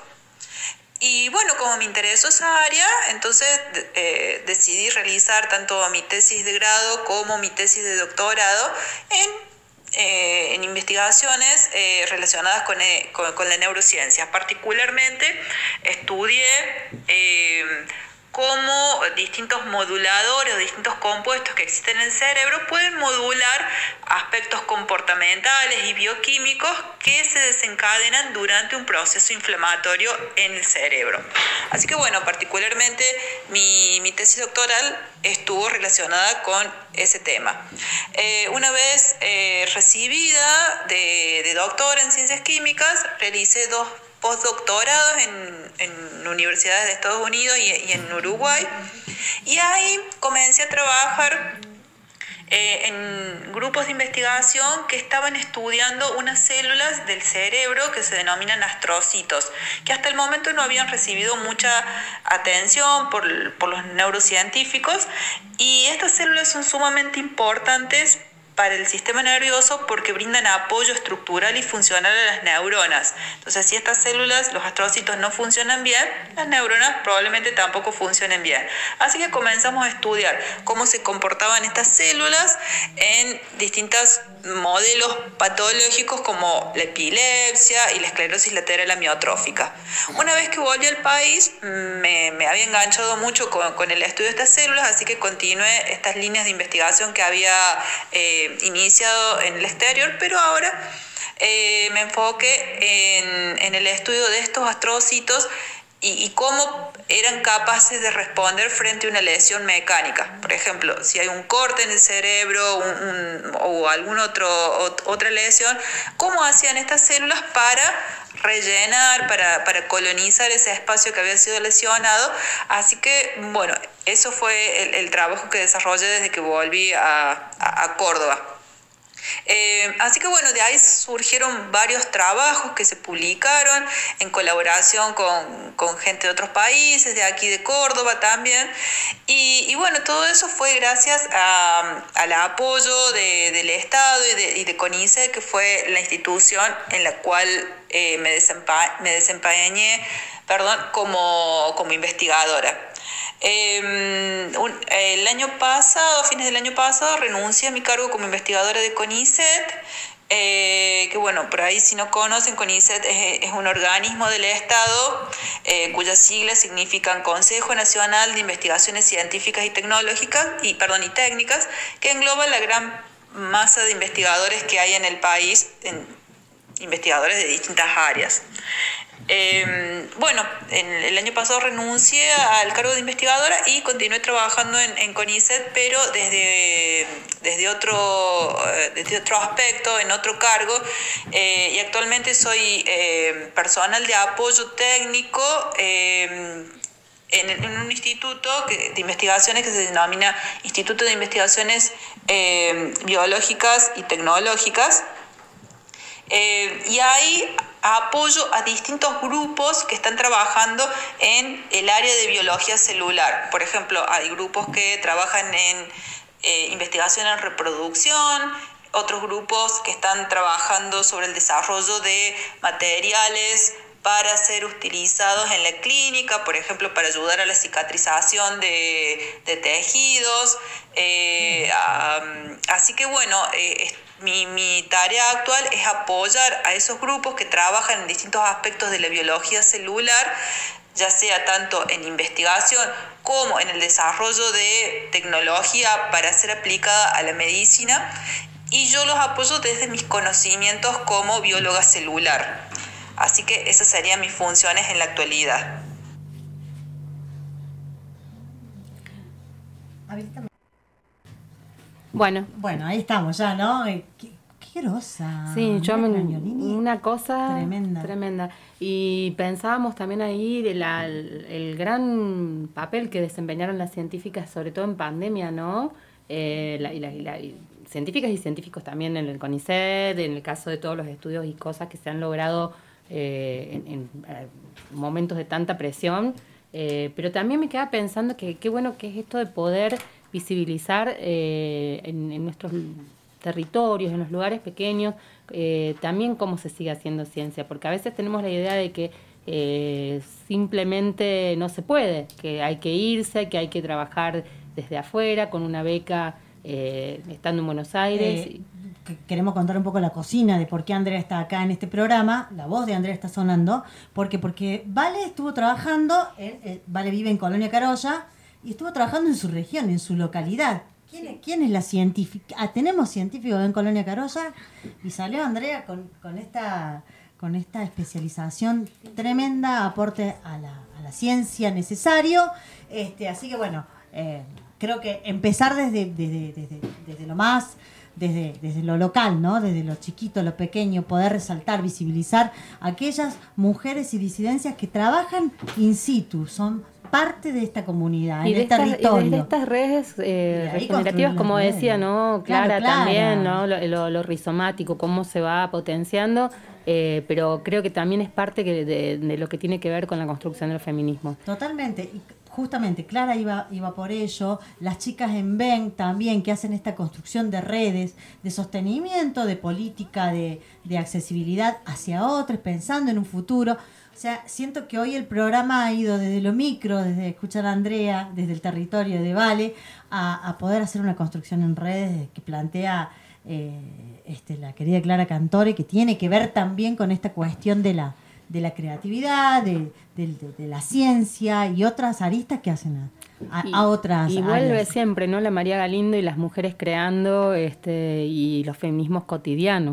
Y bueno, como me interesó esa área, entonces eh, decidí realizar tanto mi tesis de grado como mi tesis de doctorado en, eh, en investigaciones eh, relacionadas con, eh, con, con la neurociencia. Particularmente estudié eh, cómo distintos moduladores o distintos compuestos que existen en el cerebro pueden modular aspectos comportamentales y bioquímicos que se desencadenan durante un proceso inflamatorio en el cerebro. Así que bueno, particularmente mi, mi tesis doctoral estuvo relacionada con ese tema. Eh, una vez eh, recibida de, de doctora en ciencias químicas, realicé dos postdoctorados en, en universidades de Estados Unidos y, y en Uruguay, y ahí comencé a trabajar eh, en grupos de investigación que estaban estudiando unas células del cerebro que se denominan astrocitos, que hasta el momento no habían recibido mucha atención por, por los neurocientíficos, y estas células son sumamente importantes para el sistema nervioso porque brindan apoyo estructural y funcional a las neuronas. Entonces, si estas células, los astrocitos, no funcionan bien, las neuronas probablemente tampoco funcionen bien. Así que comenzamos a estudiar cómo se comportaban estas células en distintos modelos patológicos como la epilepsia y la esclerosis lateral amiotrófica. Una vez que volví al país, me, me había enganchado mucho con, con el estudio de estas células, así que continué estas líneas de investigación que había eh, iniciado en el exterior, pero ahora eh, me enfoqué en, en el estudio de estos astrocitos y, y cómo eran capaces de responder frente a una lesión mecánica. Por ejemplo, si hay un corte en el cerebro un, un, o alguna otra lesión, ¿cómo hacían estas células para rellenar, para, para colonizar ese espacio que había sido lesionado? Así que, bueno, eso fue el, el trabajo que desarrollé desde que volví a, a, a Córdoba. Eh, así que bueno, de ahí surgieron varios trabajos que se publicaron en colaboración con, con gente de otros países, de aquí de Córdoba también, y, y bueno, todo eso fue gracias a, al apoyo de, del Estado y de, y de CONICET, que fue la institución en la cual eh, me, desempa, me desempeñé perdón, como, como investigadora. Eh, un, el año pasado, a fines del año pasado, renuncié a mi cargo como investigadora de CONICET, eh, que bueno, por ahí si no conocen, CONICET es, es un organismo del Estado eh, cuyas siglas significan Consejo Nacional de Investigaciones Científicas y Tecnológicas, y, perdón, y Técnicas, que engloba la gran masa de investigadores que hay en el país, en, investigadores de distintas áreas. Eh, bueno, en el año pasado renuncié al cargo de investigadora y continué trabajando en, en CONICET, pero desde, desde, otro, desde otro aspecto, en otro cargo, eh, y actualmente soy eh, personal de apoyo técnico eh, en, en un instituto que, de investigaciones que se denomina Instituto de Investigaciones eh, Biológicas y Tecnológicas. Eh, y hay apoyo a distintos grupos que están trabajando en el área de biología celular. Por ejemplo, hay grupos que trabajan en eh, investigación en reproducción, otros grupos que están trabajando sobre el desarrollo de materiales para ser utilizados en la clínica, por ejemplo, para ayudar a la cicatrización de, de tejidos. Eh, um, así que bueno, eh, mi, mi tarea actual es apoyar a esos grupos que trabajan en distintos aspectos de la biología celular, ya sea tanto en investigación como en el desarrollo de tecnología para ser aplicada a la medicina, y yo los apoyo desde mis conocimientos como bióloga celular. Así que esas serían mis funciones en la actualidad. Bueno. Bueno, ahí estamos ya, ¿no? Qué, qué grosa. Sí, yo me, una cosa tremenda. tremenda. Y pensábamos también ahí de la, el, el gran papel que desempeñaron las científicas, sobre todo en pandemia, ¿no? Eh, la, y la, y la, y científicas y científicos también en el CONICET, en el caso de todos los estudios y cosas que se han logrado eh, en, en eh, momentos de tanta presión. Eh, pero también me queda pensando que qué bueno que es esto de poder visibilizar eh, en, en nuestros territorios, en los lugares pequeños, eh, también cómo se sigue haciendo ciencia, porque a veces tenemos la idea de que eh, simplemente no se puede, que hay que irse, que hay que trabajar desde afuera con una beca eh, estando en Buenos Aires. Eh, queremos contar un poco la cocina de por qué Andrea está acá en este programa. La voz de Andrea está sonando porque porque Vale estuvo trabajando, eh, eh, Vale vive en Colonia Carolla y estuvo trabajando en su región, en su localidad. ¿Quién, sí. ¿quién es la científica? Ah, tenemos científicos en Colonia Carolla y salió Andrea con, con esta con esta especialización tremenda, aporte a la, a la ciencia necesario. Este, así que bueno, eh, creo que empezar desde, desde, desde, desde lo más, desde, desde lo local, ¿no? Desde lo chiquito, lo pequeño, poder resaltar, visibilizar a aquellas mujeres y disidencias que trabajan in situ, son parte de esta comunidad, y en de el estas, territorio. Y de estas redes eh, regenerativas, como decía, ¿no? Clara, claro, Clara. también, ¿no? Lo, lo, lo rizomático, cómo se va potenciando, eh, pero creo que también es parte que de, de lo que tiene que ver con la construcción del feminismo. Totalmente, y justamente Clara iba, iba por ello, las chicas en B E N también, que hacen esta construcción de redes, de sostenimiento, de política, de, de accesibilidad hacia otros, pensando en un futuro. O sea, siento que hoy el programa ha ido desde lo micro, desde escuchar a Andrea, desde el territorio de Vale, a, a poder hacer una construcción en redes que plantea eh, este, la querida Clara Cantore, que tiene que ver también con esta cuestión de la, de la creatividad, de, de, de, de la ciencia y otras aristas que hacen a, a, y, a otras y vuelve áreas. Siempre, ¿no? La María Galindo y las mujeres creando este y los feminismos cotidianos.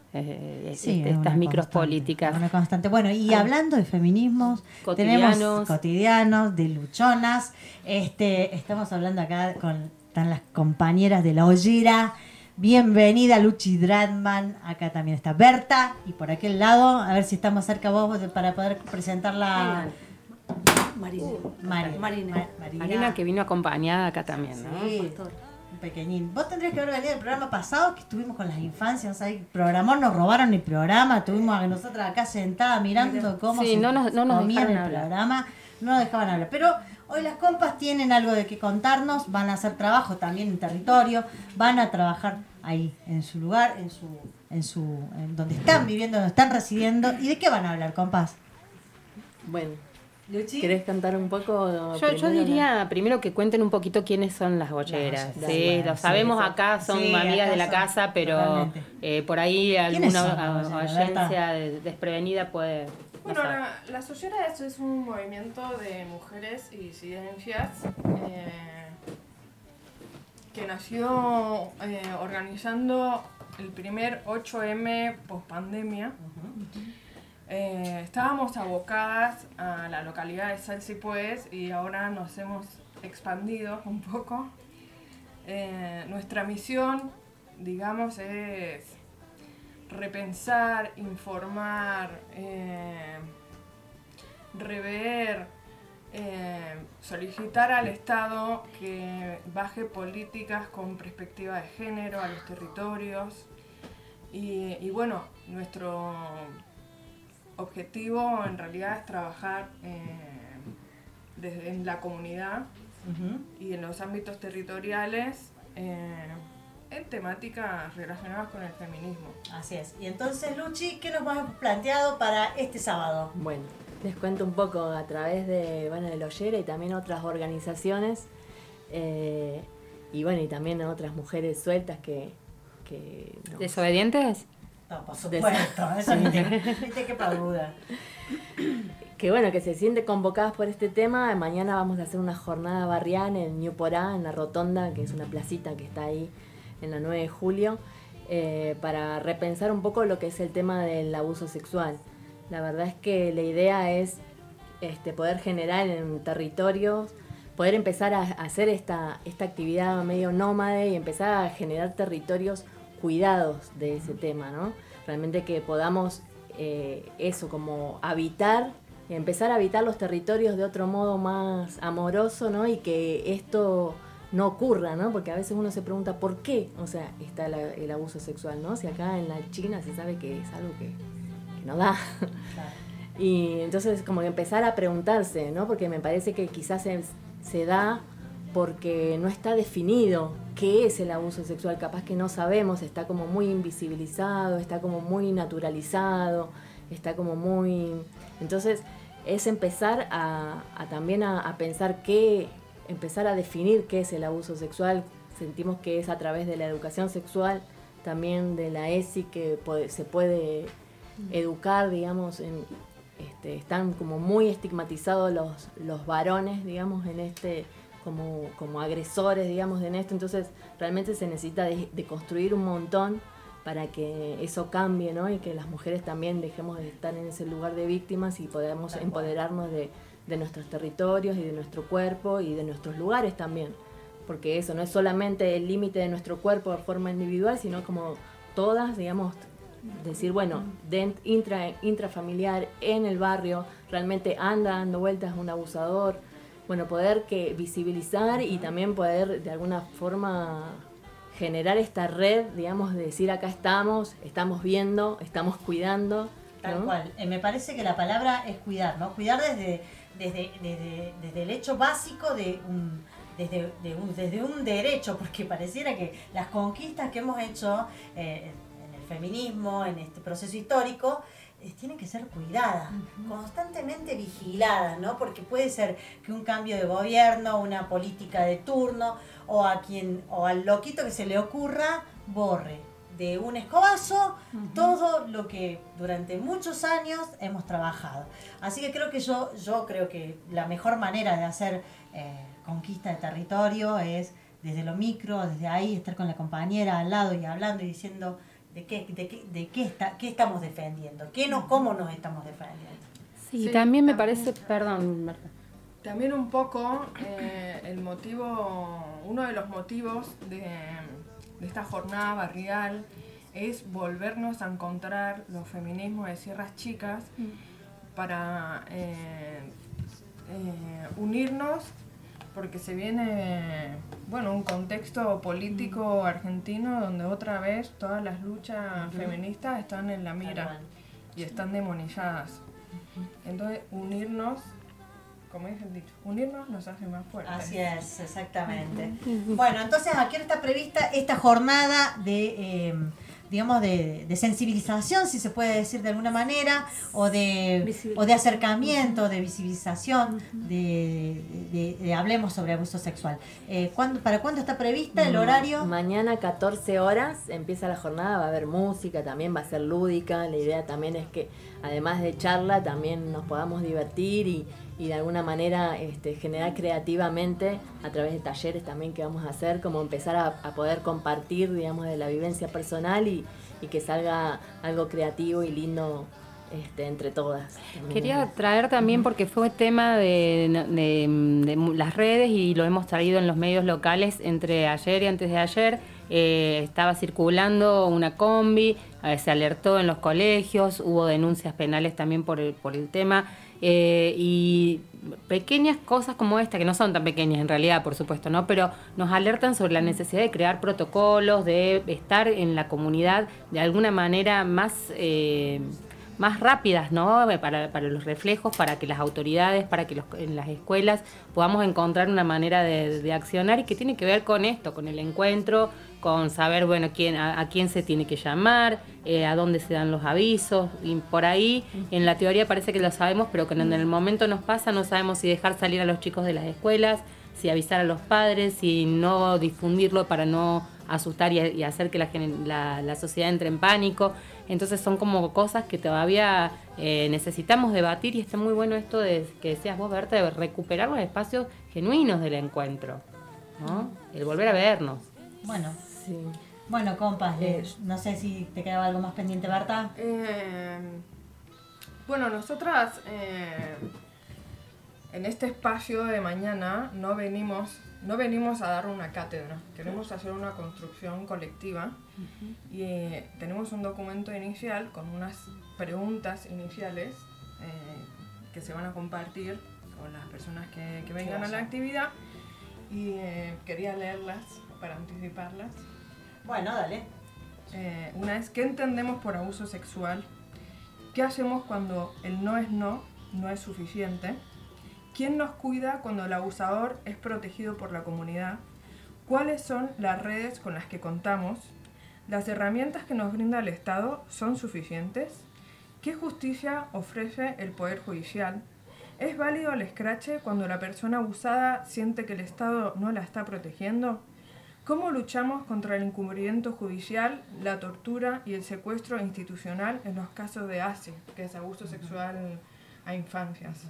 eh, Sí, este, es estas una micros constante, políticas. Una constante. Bueno, y Ah. hablando de feminismos, Cotidianos. tenemos cotidianos, de luchonas. Este, estamos hablando acá con están las compañeras de La Ollera. Bienvenida, Luchi Dratman. Acá también está Berta. Y por aquel lado, a ver si estamos cerca vos de- para poder presentarla. Marina. Marina. Marina. Marina. Marina, que vino acompañada acá también, ¿no? Sí, un pequeñín. Vos tendrías que haber venido el programa pasado que estuvimos con las infancias. Ahí programó, nos robaron el programa. Tuvimos a nosotras acá sentadas mirando cómo Sí, se no nos- no nos comían dejaron el hablar. programa. No nos dejaban hablar. Pero hoy las compas tienen algo de que contarnos. Van a hacer trabajo también en territorio. Van a trabajar ahí, en su lugar, en su, en su, en donde están viviendo, donde están residiendo. ¿Y de qué van a hablar, compas? Bueno, Luchi. ¿querés cantar un poco? Yo, yo primero, diría primero que cuenten un poquito quiénes son las olleras. Las olleras. Sí, Bueno, lo sí, sabemos sí. acá, son Sí, amigas acá de la son, casa, pero totalmente. eh, por ahí ¿Quiénes alguna son las a- olleras, audiencia de- desprevenida puede... no Bueno, sabe. la, las olleras es un movimiento de mujeres y disidencias eh, que nació eh, organizando el primer ocho eme pospandemia. Eh, estábamos abocadas a la localidad de Salsipuez y ahora nos hemos expandido un poco. Eh, nuestra misión, digamos, es repensar, informar, eh, rever, eh, solicitar al Estado que baje políticas con perspectiva de género a los territorios y, y bueno, nuestro objetivo en realidad es trabajar eh, desde, en la comunidad Ujú. y en los ámbitos territoriales eh, en temáticas relacionadas con el feminismo. Así es. Y entonces, Luchi, ¿qué nos has planteado para este sábado? Bueno, les cuento un poco a través de, bueno, de La Ollera y también otras organizaciones eh, y bueno, y también a otras mujeres sueltas que... que no. ¿Desobedientes? No, por supuesto, eso ni te, ni te quepa duda. Que bueno, que se sienten convocadas por este tema. Mañana vamos a hacer una jornada barrial en Ñuporá, en la Rotonda, que es una placita que está ahí en la nueve de julio, eh, para repensar un poco lo que es el tema del abuso sexual. La verdad es que la idea es este, poder generar en territorios, poder empezar a hacer esta, esta actividad medio nómade y empezar a generar territorios cuidados de ese tema, ¿no? Realmente que podamos eh, eso, como habitar, empezar a habitar los territorios de otro modo más amoroso, ¿no? Y que esto no ocurra, ¿no? Porque a veces uno se pregunta por qué, o sea, está la, el abuso sexual, ¿no? Si acá en la China se sabe que es algo que, que no da. Claro. Y entonces como que empezar a preguntarse, ¿no? Porque me parece que quizás se, se da porque no está definido qué es el abuso sexual, capaz que no sabemos, está como muy invisibilizado, está como muy naturalizado, está como muy... Entonces es empezar a, a también a, a pensar qué, empezar a definir qué es el abuso sexual. Sentimos que es a través de la educación sexual, también de la E S I, que puede, se puede educar, digamos, en, este, están como muy estigmatizados los, los varones, digamos, en este... Como, como agresores, digamos, en esto. Entonces realmente se necesita de, de construir un montón para que eso cambie, ¿no? Y que las mujeres también dejemos de estar en ese lugar de víctimas y podamos empoderarnos de, de nuestros territorios y de nuestro cuerpo y de nuestros lugares también. Porque eso no es solamente el límite de nuestro cuerpo de forma individual, sino como todas, digamos, decir, bueno, dent, intra, intrafamiliar, en el barrio, realmente anda dando vueltas un abusador. Bueno, poder que visibilizar y también poder de alguna forma generar esta red, digamos, de decir acá estamos, estamos viendo, estamos cuidando, ¿no? Tal cual. Eh, me parece que la palabra es cuidar, ¿no? Cuidar desde, desde, desde, desde el hecho básico de un, desde, de un, desde un derecho, porque pareciera que las conquistas que hemos hecho eh, en el feminismo, en este proceso histórico, tienen que ser cuidadas, uh-huh. constantemente vigiladas, ¿no? Porque puede ser que un cambio de gobierno, una política de turno, o a quien, o al loquito que se le ocurra, borre de un escobazo uh-huh. todo lo que durante muchos años hemos trabajado. Así que creo que yo, yo creo que la mejor manera de hacer eh, conquista de territorio es desde lo micro, desde ahí, estar con la compañera al lado y hablando y diciendo de qué, de qué, de qué, está, qué estamos defendiendo, qué no, cómo nos estamos defendiendo. Sí, Sí, también me también. parece, perdón, Marta. También un poco eh, el motivo, uno de los motivos de, de esta jornada barrial es volvernos a encontrar los feminismos de Sierras Chicas para eh, eh, unirnos, porque se viene, bueno, un contexto político argentino donde otra vez todas las luchas feministas están en la mira y están demonizadas. Entonces, unirnos, como dice el dicho, unirnos nos hace más fuertes. Así es, exactamente. Bueno, entonces, ¿a qué hora está prevista esta jornada de, eh, digamos, de, de sensibilización, si se puede decir de alguna manera, o de, o de acercamiento, de visibilización, de, de, de, de hablemos sobre abuso sexual? Eh, ¿cuándo, ¿Para cuándo está prevista el horario? Mañana catorce horas empieza la jornada, va a haber música, también va a ser lúdica. La idea también es que, además de charla, también nos podamos divertir y, y de alguna manera este, generar creativamente a través de talleres también que vamos a hacer, como empezar a, a poder compartir, digamos, de la vivencia personal y, y que salga algo creativo y lindo este, entre todas. También. Quería traer también, porque fue tema de, de, de las redes y lo hemos traído en los medios locales entre ayer y antes de ayer. Eh, estaba circulando una combi, eh, se alertó en los colegios, hubo denuncias penales también por el, por el tema. Eh, y pequeñas cosas como esta, que no son tan pequeñas en realidad, por supuesto, ¿no? Pero nos alertan sobre la necesidad de crear protocolos, de estar en la comunidad de alguna manera más, eh, más rápidas, ¿no? Para, para los reflejos, para que las autoridades, para que los, en las escuelas podamos encontrar una manera de, de accionar, y que tiene que ver con esto, con el encuentro, con saber, bueno, quién, a, a quién se tiene que llamar, eh, a dónde se dan los avisos, y por ahí en la teoría parece que lo sabemos, pero cuando en el momento nos pasa no sabemos si dejar salir a los chicos de las escuelas, si avisar a los padres, si no difundirlo para no asustar y, y hacer que la, la, la sociedad entre en pánico. Entonces son como cosas que todavía eh, necesitamos debatir, y está muy bueno esto de que decías vos, Berta, de recuperar los espacios genuinos del encuentro, ¿no? El volver a vernos. Bueno, sí. Bueno, compas, eh, no sé si te quedaba algo más pendiente, Berta. Eh, bueno, nosotras eh, en este espacio de mañana no venimos, no venimos a dar una cátedra, queremos hacer una construcción colectiva. Uh-huh. Y eh, tenemos un documento inicial con unas preguntas iniciales eh, que se van a compartir con las personas que, que vengan a la actividad, y eh, quería leerlas para anticiparlas. Bueno, dale. Eh, una es, ¿qué entendemos por abuso sexual? ¿Qué hacemos cuando el no es no, no es suficiente? ¿Quién nos cuida cuando el abusador es protegido por la comunidad? ¿Cuáles son las redes con las que contamos? ¿Las herramientas que nos brinda el Estado son suficientes? ¿Qué justicia ofrece el Poder Judicial? ¿Es válido el escrache cuando la persona abusada siente que el Estado no la está protegiendo? ¿Cómo luchamos contra el encubrimiento judicial, la tortura y el secuestro institucional en los casos de A S I, que es abuso sexual a infancias?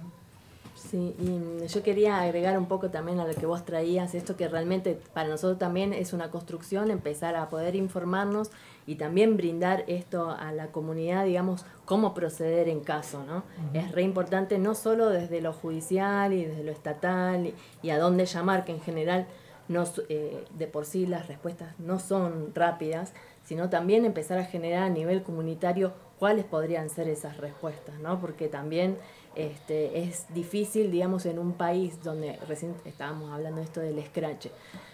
Sí, y yo quería agregar un poco también a lo que vos traías, esto que realmente para nosotros también es una construcción, empezar a poder informarnos y también brindar esto a la comunidad, digamos, cómo proceder en caso, ¿no? Uh-huh. Es re importante no solo desde lo judicial y desde lo estatal y, y a dónde llamar, que en general no, eh, de por sí las respuestas no son rápidas, sino también empezar a generar a nivel comunitario cuáles podrían ser esas respuestas, ¿no? Porque también este, es difícil, digamos, en un país donde recién estábamos hablando de esto del escrache,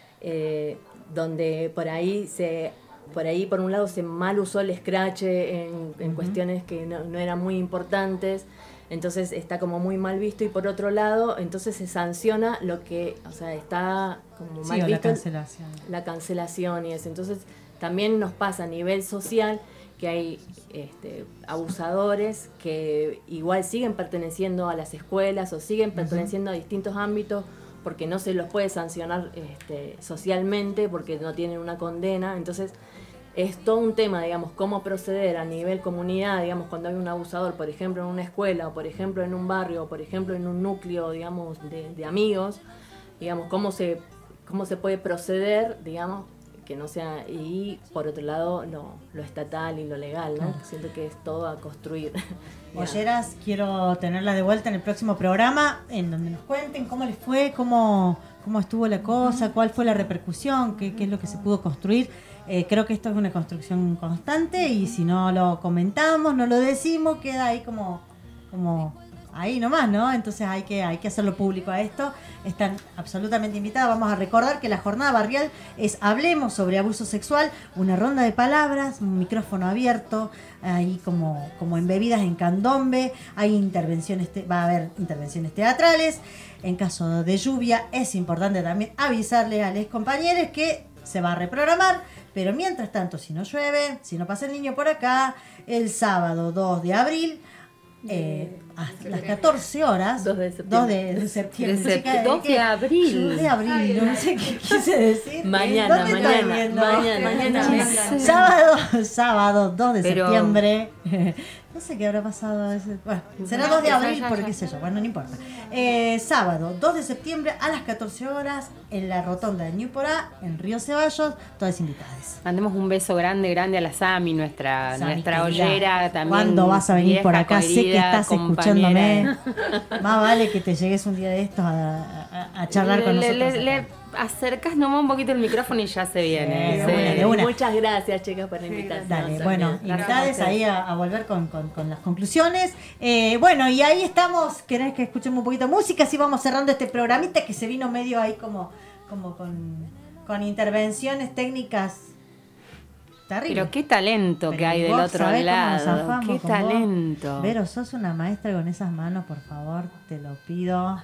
eh, donde por ahí se por ahí por un lado se mal usó el escrache en, en uh-huh. cuestiones que no, no eran muy importantes, entonces está como muy mal visto, y por otro lado entonces se sanciona lo que, o sea, está como mal sí, visto, la cancelación. la cancelación y eso. Entonces también nos pasa a nivel social que hay este, abusadores que igual siguen perteneciendo a las escuelas o siguen perteneciendo uh-huh. a distintos ámbitos, porque no se los puede sancionar este, socialmente, porque no tienen una condena. Entonces es todo un tema, digamos, cómo proceder a nivel comunidad, digamos, cuando hay un abusador, por ejemplo, en una escuela, o por ejemplo en un barrio, o por ejemplo en un núcleo, digamos, de, de amigos, digamos, cómo se, cómo se puede proceder, digamos, que no sea, y por otro lado lo, lo estatal y lo legal, ¿no? Claro. Siento que es todo a construir. Olleras, quiero tenerla de vuelta en el próximo programa, en donde nos cuenten cómo les fue, cómo, cómo estuvo la cosa, cuál fue la repercusión, qué, qué es lo que se pudo construir. Eh, creo que esto es una construcción constante y si no lo comentamos, no lo decimos, queda ahí como, como ahí nomás, ¿no? Entonces hay que, hay que hacerlo público a esto. Están absolutamente invitadas. Vamos a recordar que la jornada barrial es Hablemos sobre abuso sexual, una ronda de palabras, un micrófono abierto, ahí como, como embebidas en candombe. Hay intervenciones, te- va a haber intervenciones teatrales. En caso de lluvia es importante también avisarle a los compañeros que se va a reprogramar, pero mientras tanto, si no llueve, si no pasa el niño por acá, el sábado dos de abril, eh, hasta las catorce horas, dos de septiembre, dos de, de septiembre, De sept- dos de abril. dos de abril, no sé qué quise decir. Mañana, ¿Dónde mañana, estoy viendo? mañana, mañana, mañana. Sábado, sábado dos de Pero- septiembre. No sé qué habrá pasado. Ese, bueno, será dos de abril, porque qué sé yo, bueno, no importa. Eh, sábado, dos de septiembre a las catorce horas en la rotonda de Ñuporá, en Río Ceballos, todas invitadas. Mandemos un beso grande, grande a la Sami, nuestra, Sami, nuestra querida. ollera también. ¿Cuándo vas a venir vieja, por acá? Sé que querida, estás compañera. escuchándome. Más vale que te llegues un día de estos a, a- a charlar Le- con le- nosotros. le- le acá. acercás nomás un poquito el micrófono y ya se viene. Sí, de una, de una. Muchas gracias, chicas, por la invitación. Dale, también. bueno, Gracias invitades a ahí a, a volver con, con- con las conclusiones. Eh, bueno, y ahí estamos. ¿Querés que escuchemos un poquito de música? Así vamos cerrando este programita que se vino medio ahí como, como con, con intervenciones técnicas terribles. Pero qué talento que Pero hay del vos otro sabés cómo nos lado. zafamos Qué con vos. talento. Vero, sos una maestra con esas manos, por favor, te lo pido.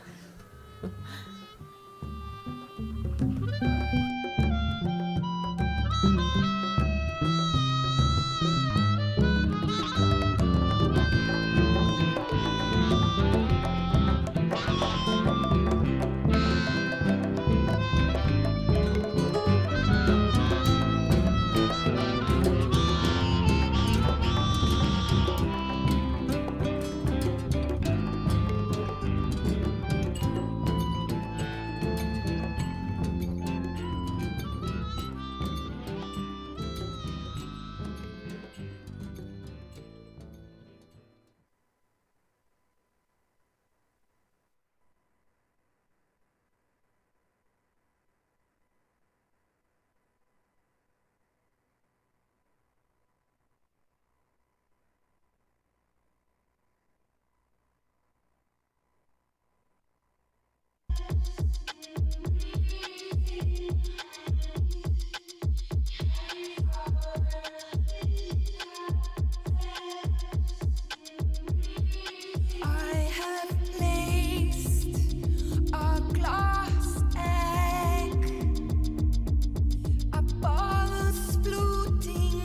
I have placed a glass egg, a ball's floating,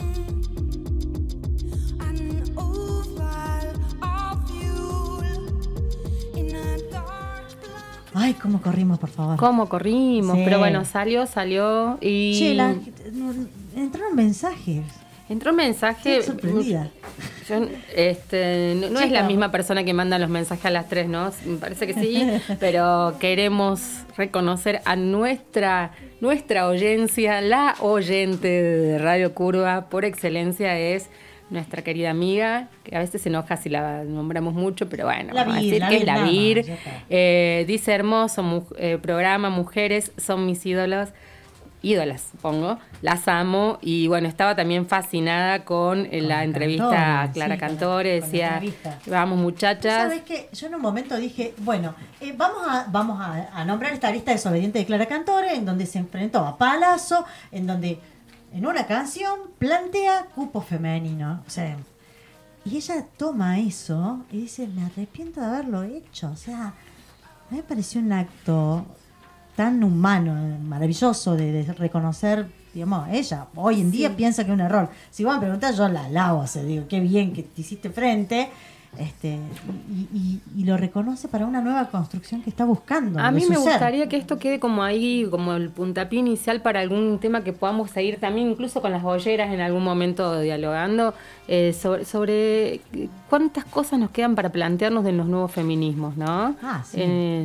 an oval of fuel in a dark black. Ay, cómo corrimos, por favor. ¿Cómo corrimos? Sí. Pero bueno, salió, salió y... Che, la- no- entraron mensajes. Entró un mensaje... Estoy sorprendida. Yo, este, no, no es Chica. la misma persona que manda los mensajes a las tres, ¿no? Me parece que sí, pero queremos reconocer a nuestra, nuestra oyencia, la oyente de Radio Curva por excelencia es nuestra querida amiga, que a veces se enoja si la nombramos mucho, pero bueno, La vamos a Vir, decir la que es Vir, la nada más, Vir. ya está. Eh, dice hermoso mu- eh, programa, mujeres son mis ídolos. ídolas, supongo, las amo y bueno, estaba también fascinada con eh, la entrevista Cantore, a Clara sí, con la- Cantore, con la decía, entrevista. vamos muchachas. ¿Sabes qué? Yo en un momento dije, bueno, eh, vamos, a, vamos a, a nombrar esta lista desobediente de Clara Cantore, en donde se enfrentó a Palazzo, en donde en una canción plantea cupo femenino. O sea, y ella toma eso y dice, me arrepiento de haberlo hecho. O sea, a mí me pareció un acto tan humano, maravilloso de, de reconocer, digamos, ella hoy en día piensa que es un error. Si vos me preguntás, yo la alabo, o sea, digo, qué bien que te hiciste frente, este, y, y- y lo reconoce para una nueva construcción que está buscando. A de mí su me ser. gustaría que esto quede como ahí, como el puntapié inicial para algún tema que podamos seguir también, incluso con las bolleras en algún momento dialogando, eh, sobre, sobre cuántas cosas nos quedan para plantearnos de los nuevos feminismos, ¿no? Ah, sí. Eh,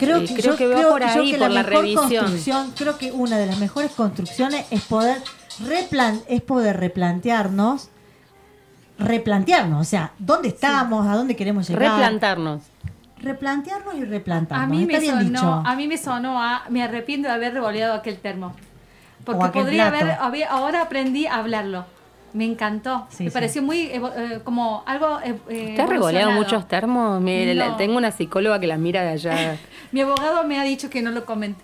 Creo Sí, que, creo yo que va creo, por yo ahí, que por la la mejor revisión. construcción, creo que una de las mejores construcciones es poder replan es poder replantearnos, replantearnos, o sea, ¿dónde estamos? ¿A dónde queremos llegar? Replantarnos. Replantearnos y replantarnos. A mí, Está me bien sonó, dicho. a mí me sonó a, me arrepiento de haber revoleado aquel termo. O Porque aquel podría plato. haber, había- ahora aprendí a hablarlo. Me encantó. Sí, me sí. pareció muy evo- eh, como algo eh, eh, ¿Te has revoleado evolucionado. muchos termos? Mire, la- No. tengo una psicóloga que las mira de allá. Mi abogado me ha dicho que no lo comente.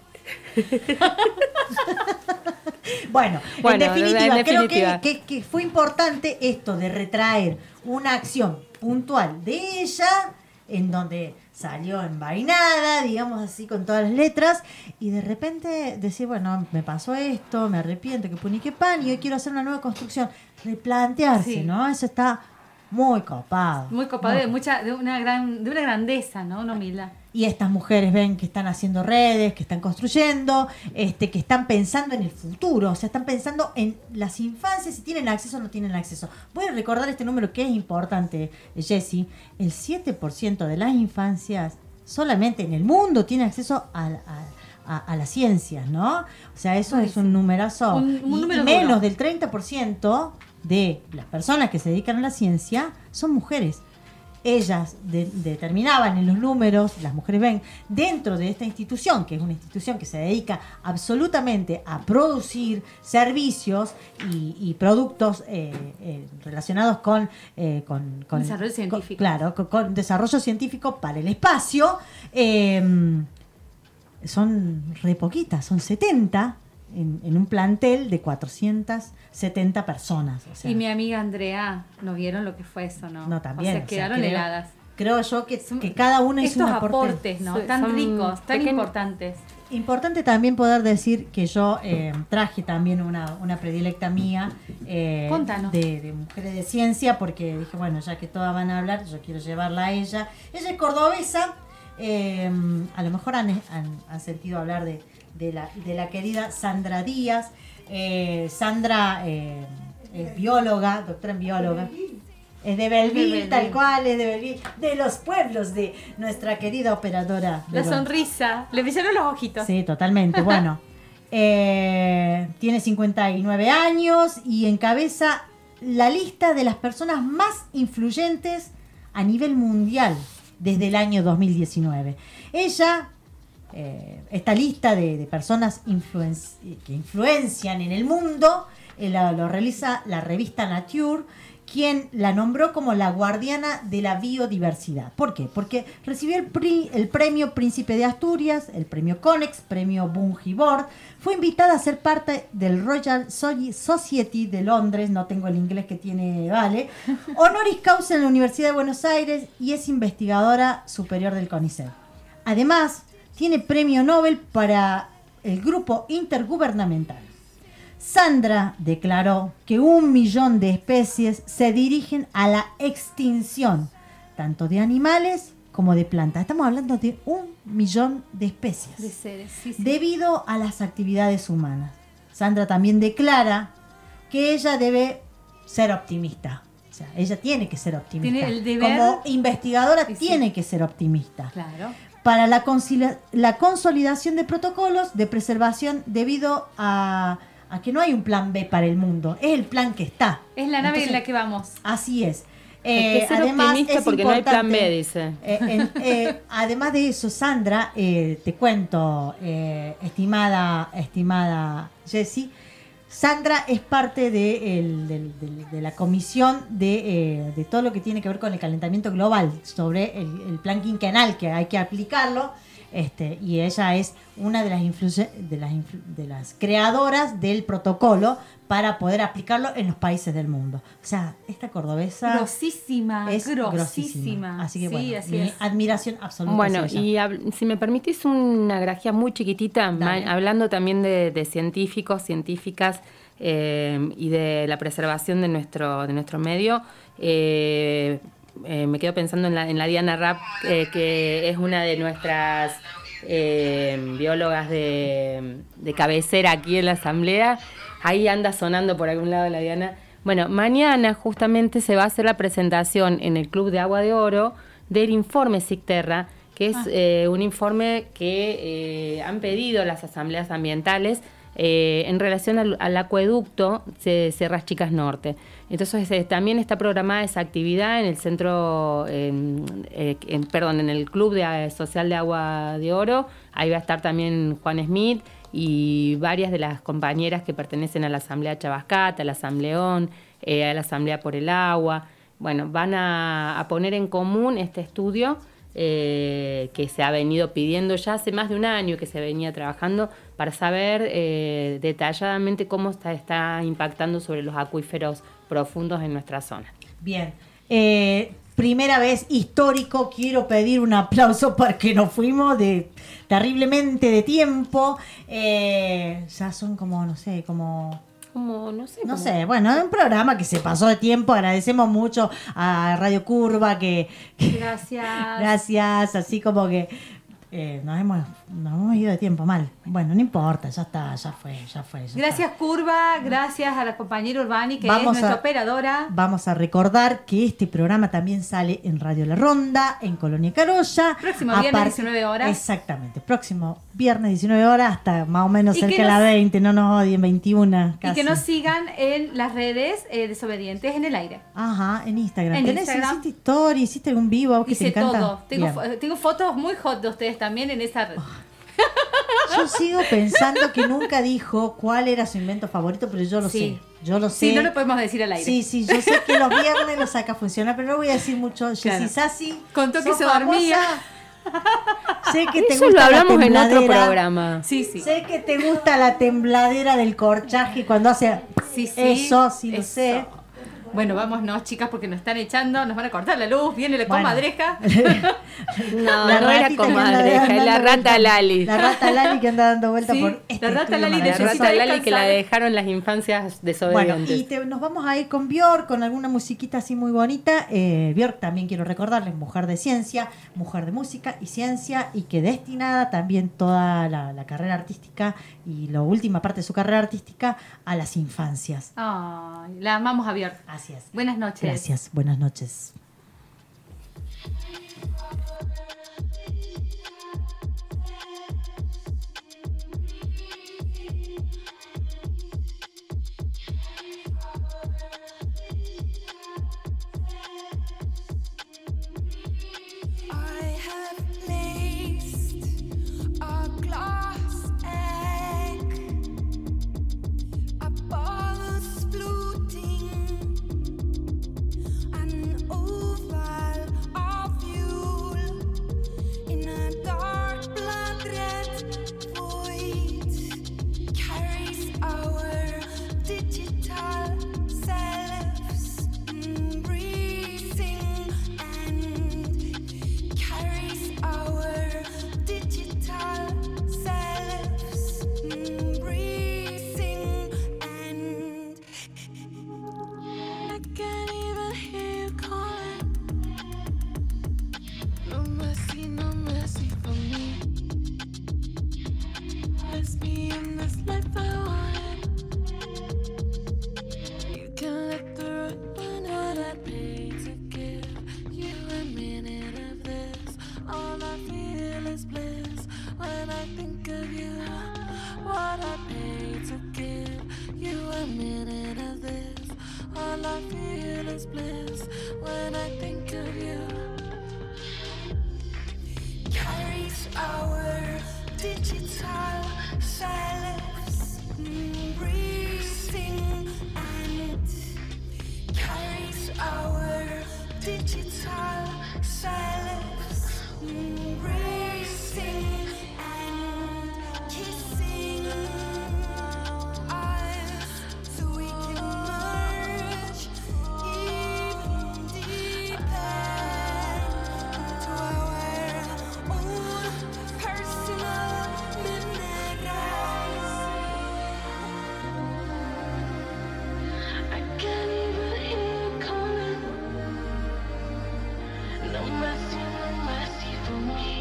Bueno, Bueno, en definitiva, en creo definitiva. que, que- que fue importante esto de retraer una acción puntual de ella, en donde salió envainada, digamos así, con todas las letras, y de repente decir, bueno, me pasó esto, me arrepiento, que puni que pan, y hoy quiero hacer una nueva construcción. Replantearse, Sí. ¿no? Eso está muy copado. Muy copado, Muy de mucha, de una gran, de una grandeza, ¿no? Una humildad. Y estas mujeres ven que están haciendo redes, que están construyendo, este, que están pensando en el futuro, o sea, están pensando en las infancias, si tienen acceso o no tienen acceso. Voy a recordar este número que es importante, Jessy. El siete por ciento de las infancias solamente en el mundo tiene acceso a, a, a, a las ciencias, ¿no? O sea, eso es un numerazo. Un- un y, número y menos duro. del treinta por ciento de las personas que se dedican a la ciencia son mujeres. Ellas de- determinaban en los números, las mujeres ven, dentro de esta institución, que es una institución que se dedica absolutamente a producir servicios y, y productos eh, eh, relacionados con, eh, con, con- Desarrollo con- científico. claro, con, con desarrollo científico para el espacio. eh, son re poquitas, son setenta en, en un plantel de cuatrocientas setenta personas. O sea, Y mi amiga Andrea, ¿no vieron lo que fue eso, no? No, también, O o sea, sea, quedaron creo- heladas. creo yo que, que cada una hizo Estos un aporte. aportes, ¿no? Sí, Tan son ricos, tan pequeños. importantes. Importante también poder decir que yo eh, traje también una, una predilecta mía eh, Contanos. de, de mujeres de ciencia, porque dije, bueno, ya que todas van a hablar, yo quiero llevarla a ella. Ella es cordobesa, eh, a lo mejor han, han- han sentido hablar de, de, la, de la querida Sandra Díaz. Eh, Sandra eh, es bióloga, doctora en bióloga. Es de Belleville, Belleville. tal cual, es de Belleville, de los pueblos de nuestra querida operadora. La Verónica. sonrisa, le brillaron los ojitos. Sí, totalmente. Bueno, eh, tiene cincuenta y nueve años y encabeza la lista de las personas más influyentes a nivel mundial desde el año dos mil diecinueve. Ella, eh, esta lista de, de personas influen- que influencian en el mundo, eh, la- lo realiza la revista Nature, quien la nombró como la guardiana de la biodiversidad. ¿Por qué? Porque recibió el, pri- el premio Príncipe de Asturias, el premio Conex, premio Bungie Board, fue invitada a ser parte del Royal So- Society de Londres, no tengo el inglés que tiene Vale, honoris causa en la Universidad de Buenos Aires y es investigadora superior del CONICET. Además, tiene premio Nobel para el grupo intergubernamental. Sandra declaró que un millón de especies se dirigen a la extinción, tanto de animales como de plantas. Estamos hablando de un millón de especies, De seres, sí, sí. debido a las actividades humanas. Sandra también declara que ella debe ser optimista. O sea, ella tiene que ser optimista. Tiene el deber- Como investigadora Sí, sí. tiene que ser optimista. Claro. Para la, consilia- la consolidación de protocolos de preservación debido a, a que no hay un plan B para el mundo. Es el plan que está. Es la nave Entonces, en la que vamos. Así es. Hay Eh, que ser además, optimista es porque no hay plan importante- B, dice. eh, en- eh, además de eso, Sandra, eh, te cuento, eh, estimada, estimada Jessie, Sandra es parte de, el- del- del- de la comisión de, eh, de todo lo que tiene que ver con el calentamiento global, sobre el, el plan quinquenal, que hay que aplicarlo, este, y ella es una de las, influye- de, las influ- de las creadoras del protocolo para poder aplicarlo en los países del mundo. O sea, esta cordobesa Grosísima, es grosísima. grosísima. Así que Sí, bueno, así mi es. admiración absoluta. Bueno, hacia y ella. hab- si me permitís una grajía muy chiquitita, ma- Dale. hablando también de, de científicos, científicas eh, y de la preservación de nuestro, de nuestro medio, eh, eh, me quedo pensando en la, en la Diana Rapp, eh, que es una de nuestras eh, biólogas de, de cabecera aquí en la asamblea. Ahí anda sonando por algún lado la Diana. Bueno, mañana justamente se va a hacer la presentación en el Club de Agua de Oro del informe SICTERRA, que es Ah. eh, un informe que eh, han pedido las asambleas ambientales eh, en relación al, al acueducto de Sierras Chicas Norte. Entonces eh, también está programada esa actividad en el centro, en, eh, en, perdón, en el Club de, eh, Social de Agua de Oro. Ahí va a estar también Juan Smith y varias de las compañeras que pertenecen a la Asamblea Chabascata, a la Asambleón, eh, a la Asamblea por el Agua. Bueno, van a, a poner en común este estudio eh, que se ha venido pidiendo ya hace más de un año, que se venía trabajando para saber eh, detalladamente cómo está, está impactando sobre los acuíferos profundos en nuestra zona. Bien. Eh, primera vez histórico, quiero pedir un aplauso porque nos fuimos de terriblemente de tiempo. Eh, ya son como, no sé, como... Como, no sé. No como... sé, bueno, es un programa que se pasó de tiempo. Agradecemos mucho a Radio Curva que... Gracias. Gracias, así como que eh, nos, hemos, nos hemos ido de tiempo mal. Bueno, no importa, ya está, ya fue, ya fue. Ya Gracias está. Curva, gracias a la compañera Urbani que Vamos es nuestra a- operadora. Vamos a recordar que este programa también sale en Radio La Ronda, en Colonia Carolla. Próximo A viernes, par- diecinueve horas. Exactamente, próximo viernes diecinueve horas hasta más o menos Y cerca que de las nos- veinte, no nos odien, veintiuna Y casi. que nos sigan en las redes eh, Desobedientes en el Aire. Ajá, en Instagram. En ¿Tenés, Instagram. ¿Hiciste story? ¿Hiciste algún vivo? ¿A vos que Hice te encanta? todo. Tengo, Bien. fo- tengo fotos muy hot de ustedes también en esa red. Yo sigo pensando que nunca dijo cuál era su invento favorito, pero yo lo Sí. sé. Yo lo sé. Sí, no lo podemos decir al aire. Sí, sí, yo sé que los viernes lo saca a funcionar, pero no voy a decir mucho. Jessy Claro. Sassi. Contó que sos se dormía. famosa. Sé que te Eso gusta lo la hablamos en otro tembladera. programa. Sí, sí. Sé que te gusta la tembladera del corchaje cuando hace Sí, sí. eso, sí lo Eso. sé. Bueno, vámonos, chicas, porque nos están echando, nos van a cortar la luz, viene la Bueno. comadreja. No, La no era ratita que anda comadreja, es dando la vuelta. rata Lali. La rata Lali que anda dando vuelta Sí, por este la rata estudio Lali La maravilloso. necesita rata Lali que la descansar. dejaron las infancias Bueno, desobedientes. y te- nos vamos a ir con Björk, con alguna musiquita así muy bonita. Eh, Björk también quiero recordarles, mujer de ciencia, mujer de música y ciencia, y que destinada también toda la, la carrera artística y la última parte de su carrera artística a las infancias. Ay, la amamos a Björk. Así es. Buenas noches. Gracias, buenas noches. I have placed a glass egg, a ball floating, an oval of fuel in a dark blood red void carries our digital selves mm, breathing and carries our digital selves mm, breathing and I can't even hear you calling. No mercy, no mercy for me. Let's be in this life I wanted. You can let the road run out. I'd pay to give you a minute of this. All I feel is bliss when I think of you. What I pay to give you a minute of this. All I feel is bliss when I think of you. Carries our digital selves mm, breathing and carries our digital selves mm, breathing and kissing us so we can merge even deeper into our own personal minerals. I can't even hear you calling. No mercy, no mercy for me.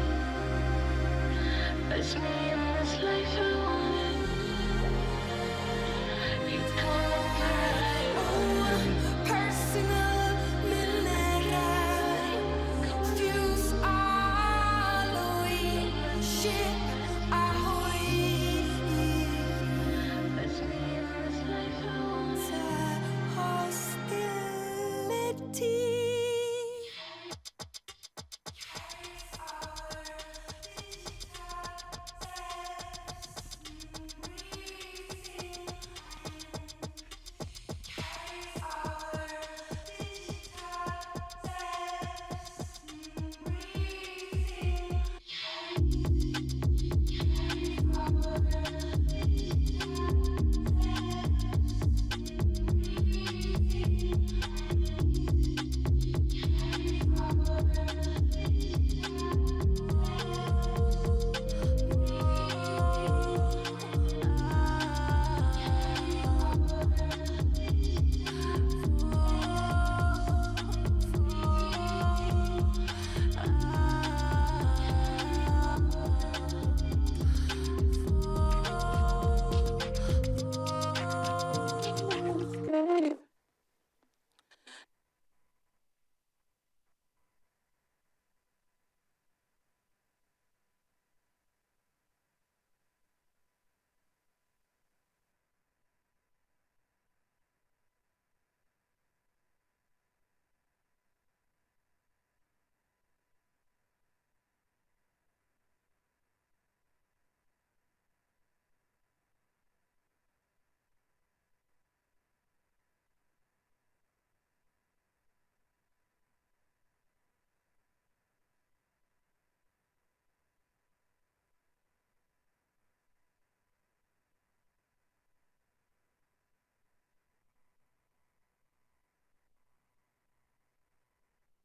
It's me in this life I wanted. You come my own personal mineral. Fuse our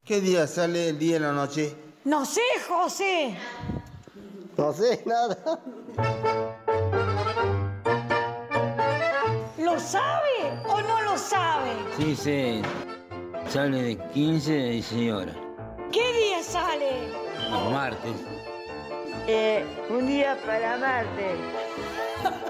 ¿Qué día sale el día y la noche? No sé, José. No sé nada. ¿Lo sabe o no lo sabe? Sí, sí. Sale de quince a dieciséis horas. ¿Qué día sale? Los martes. Eh, un día para Marte.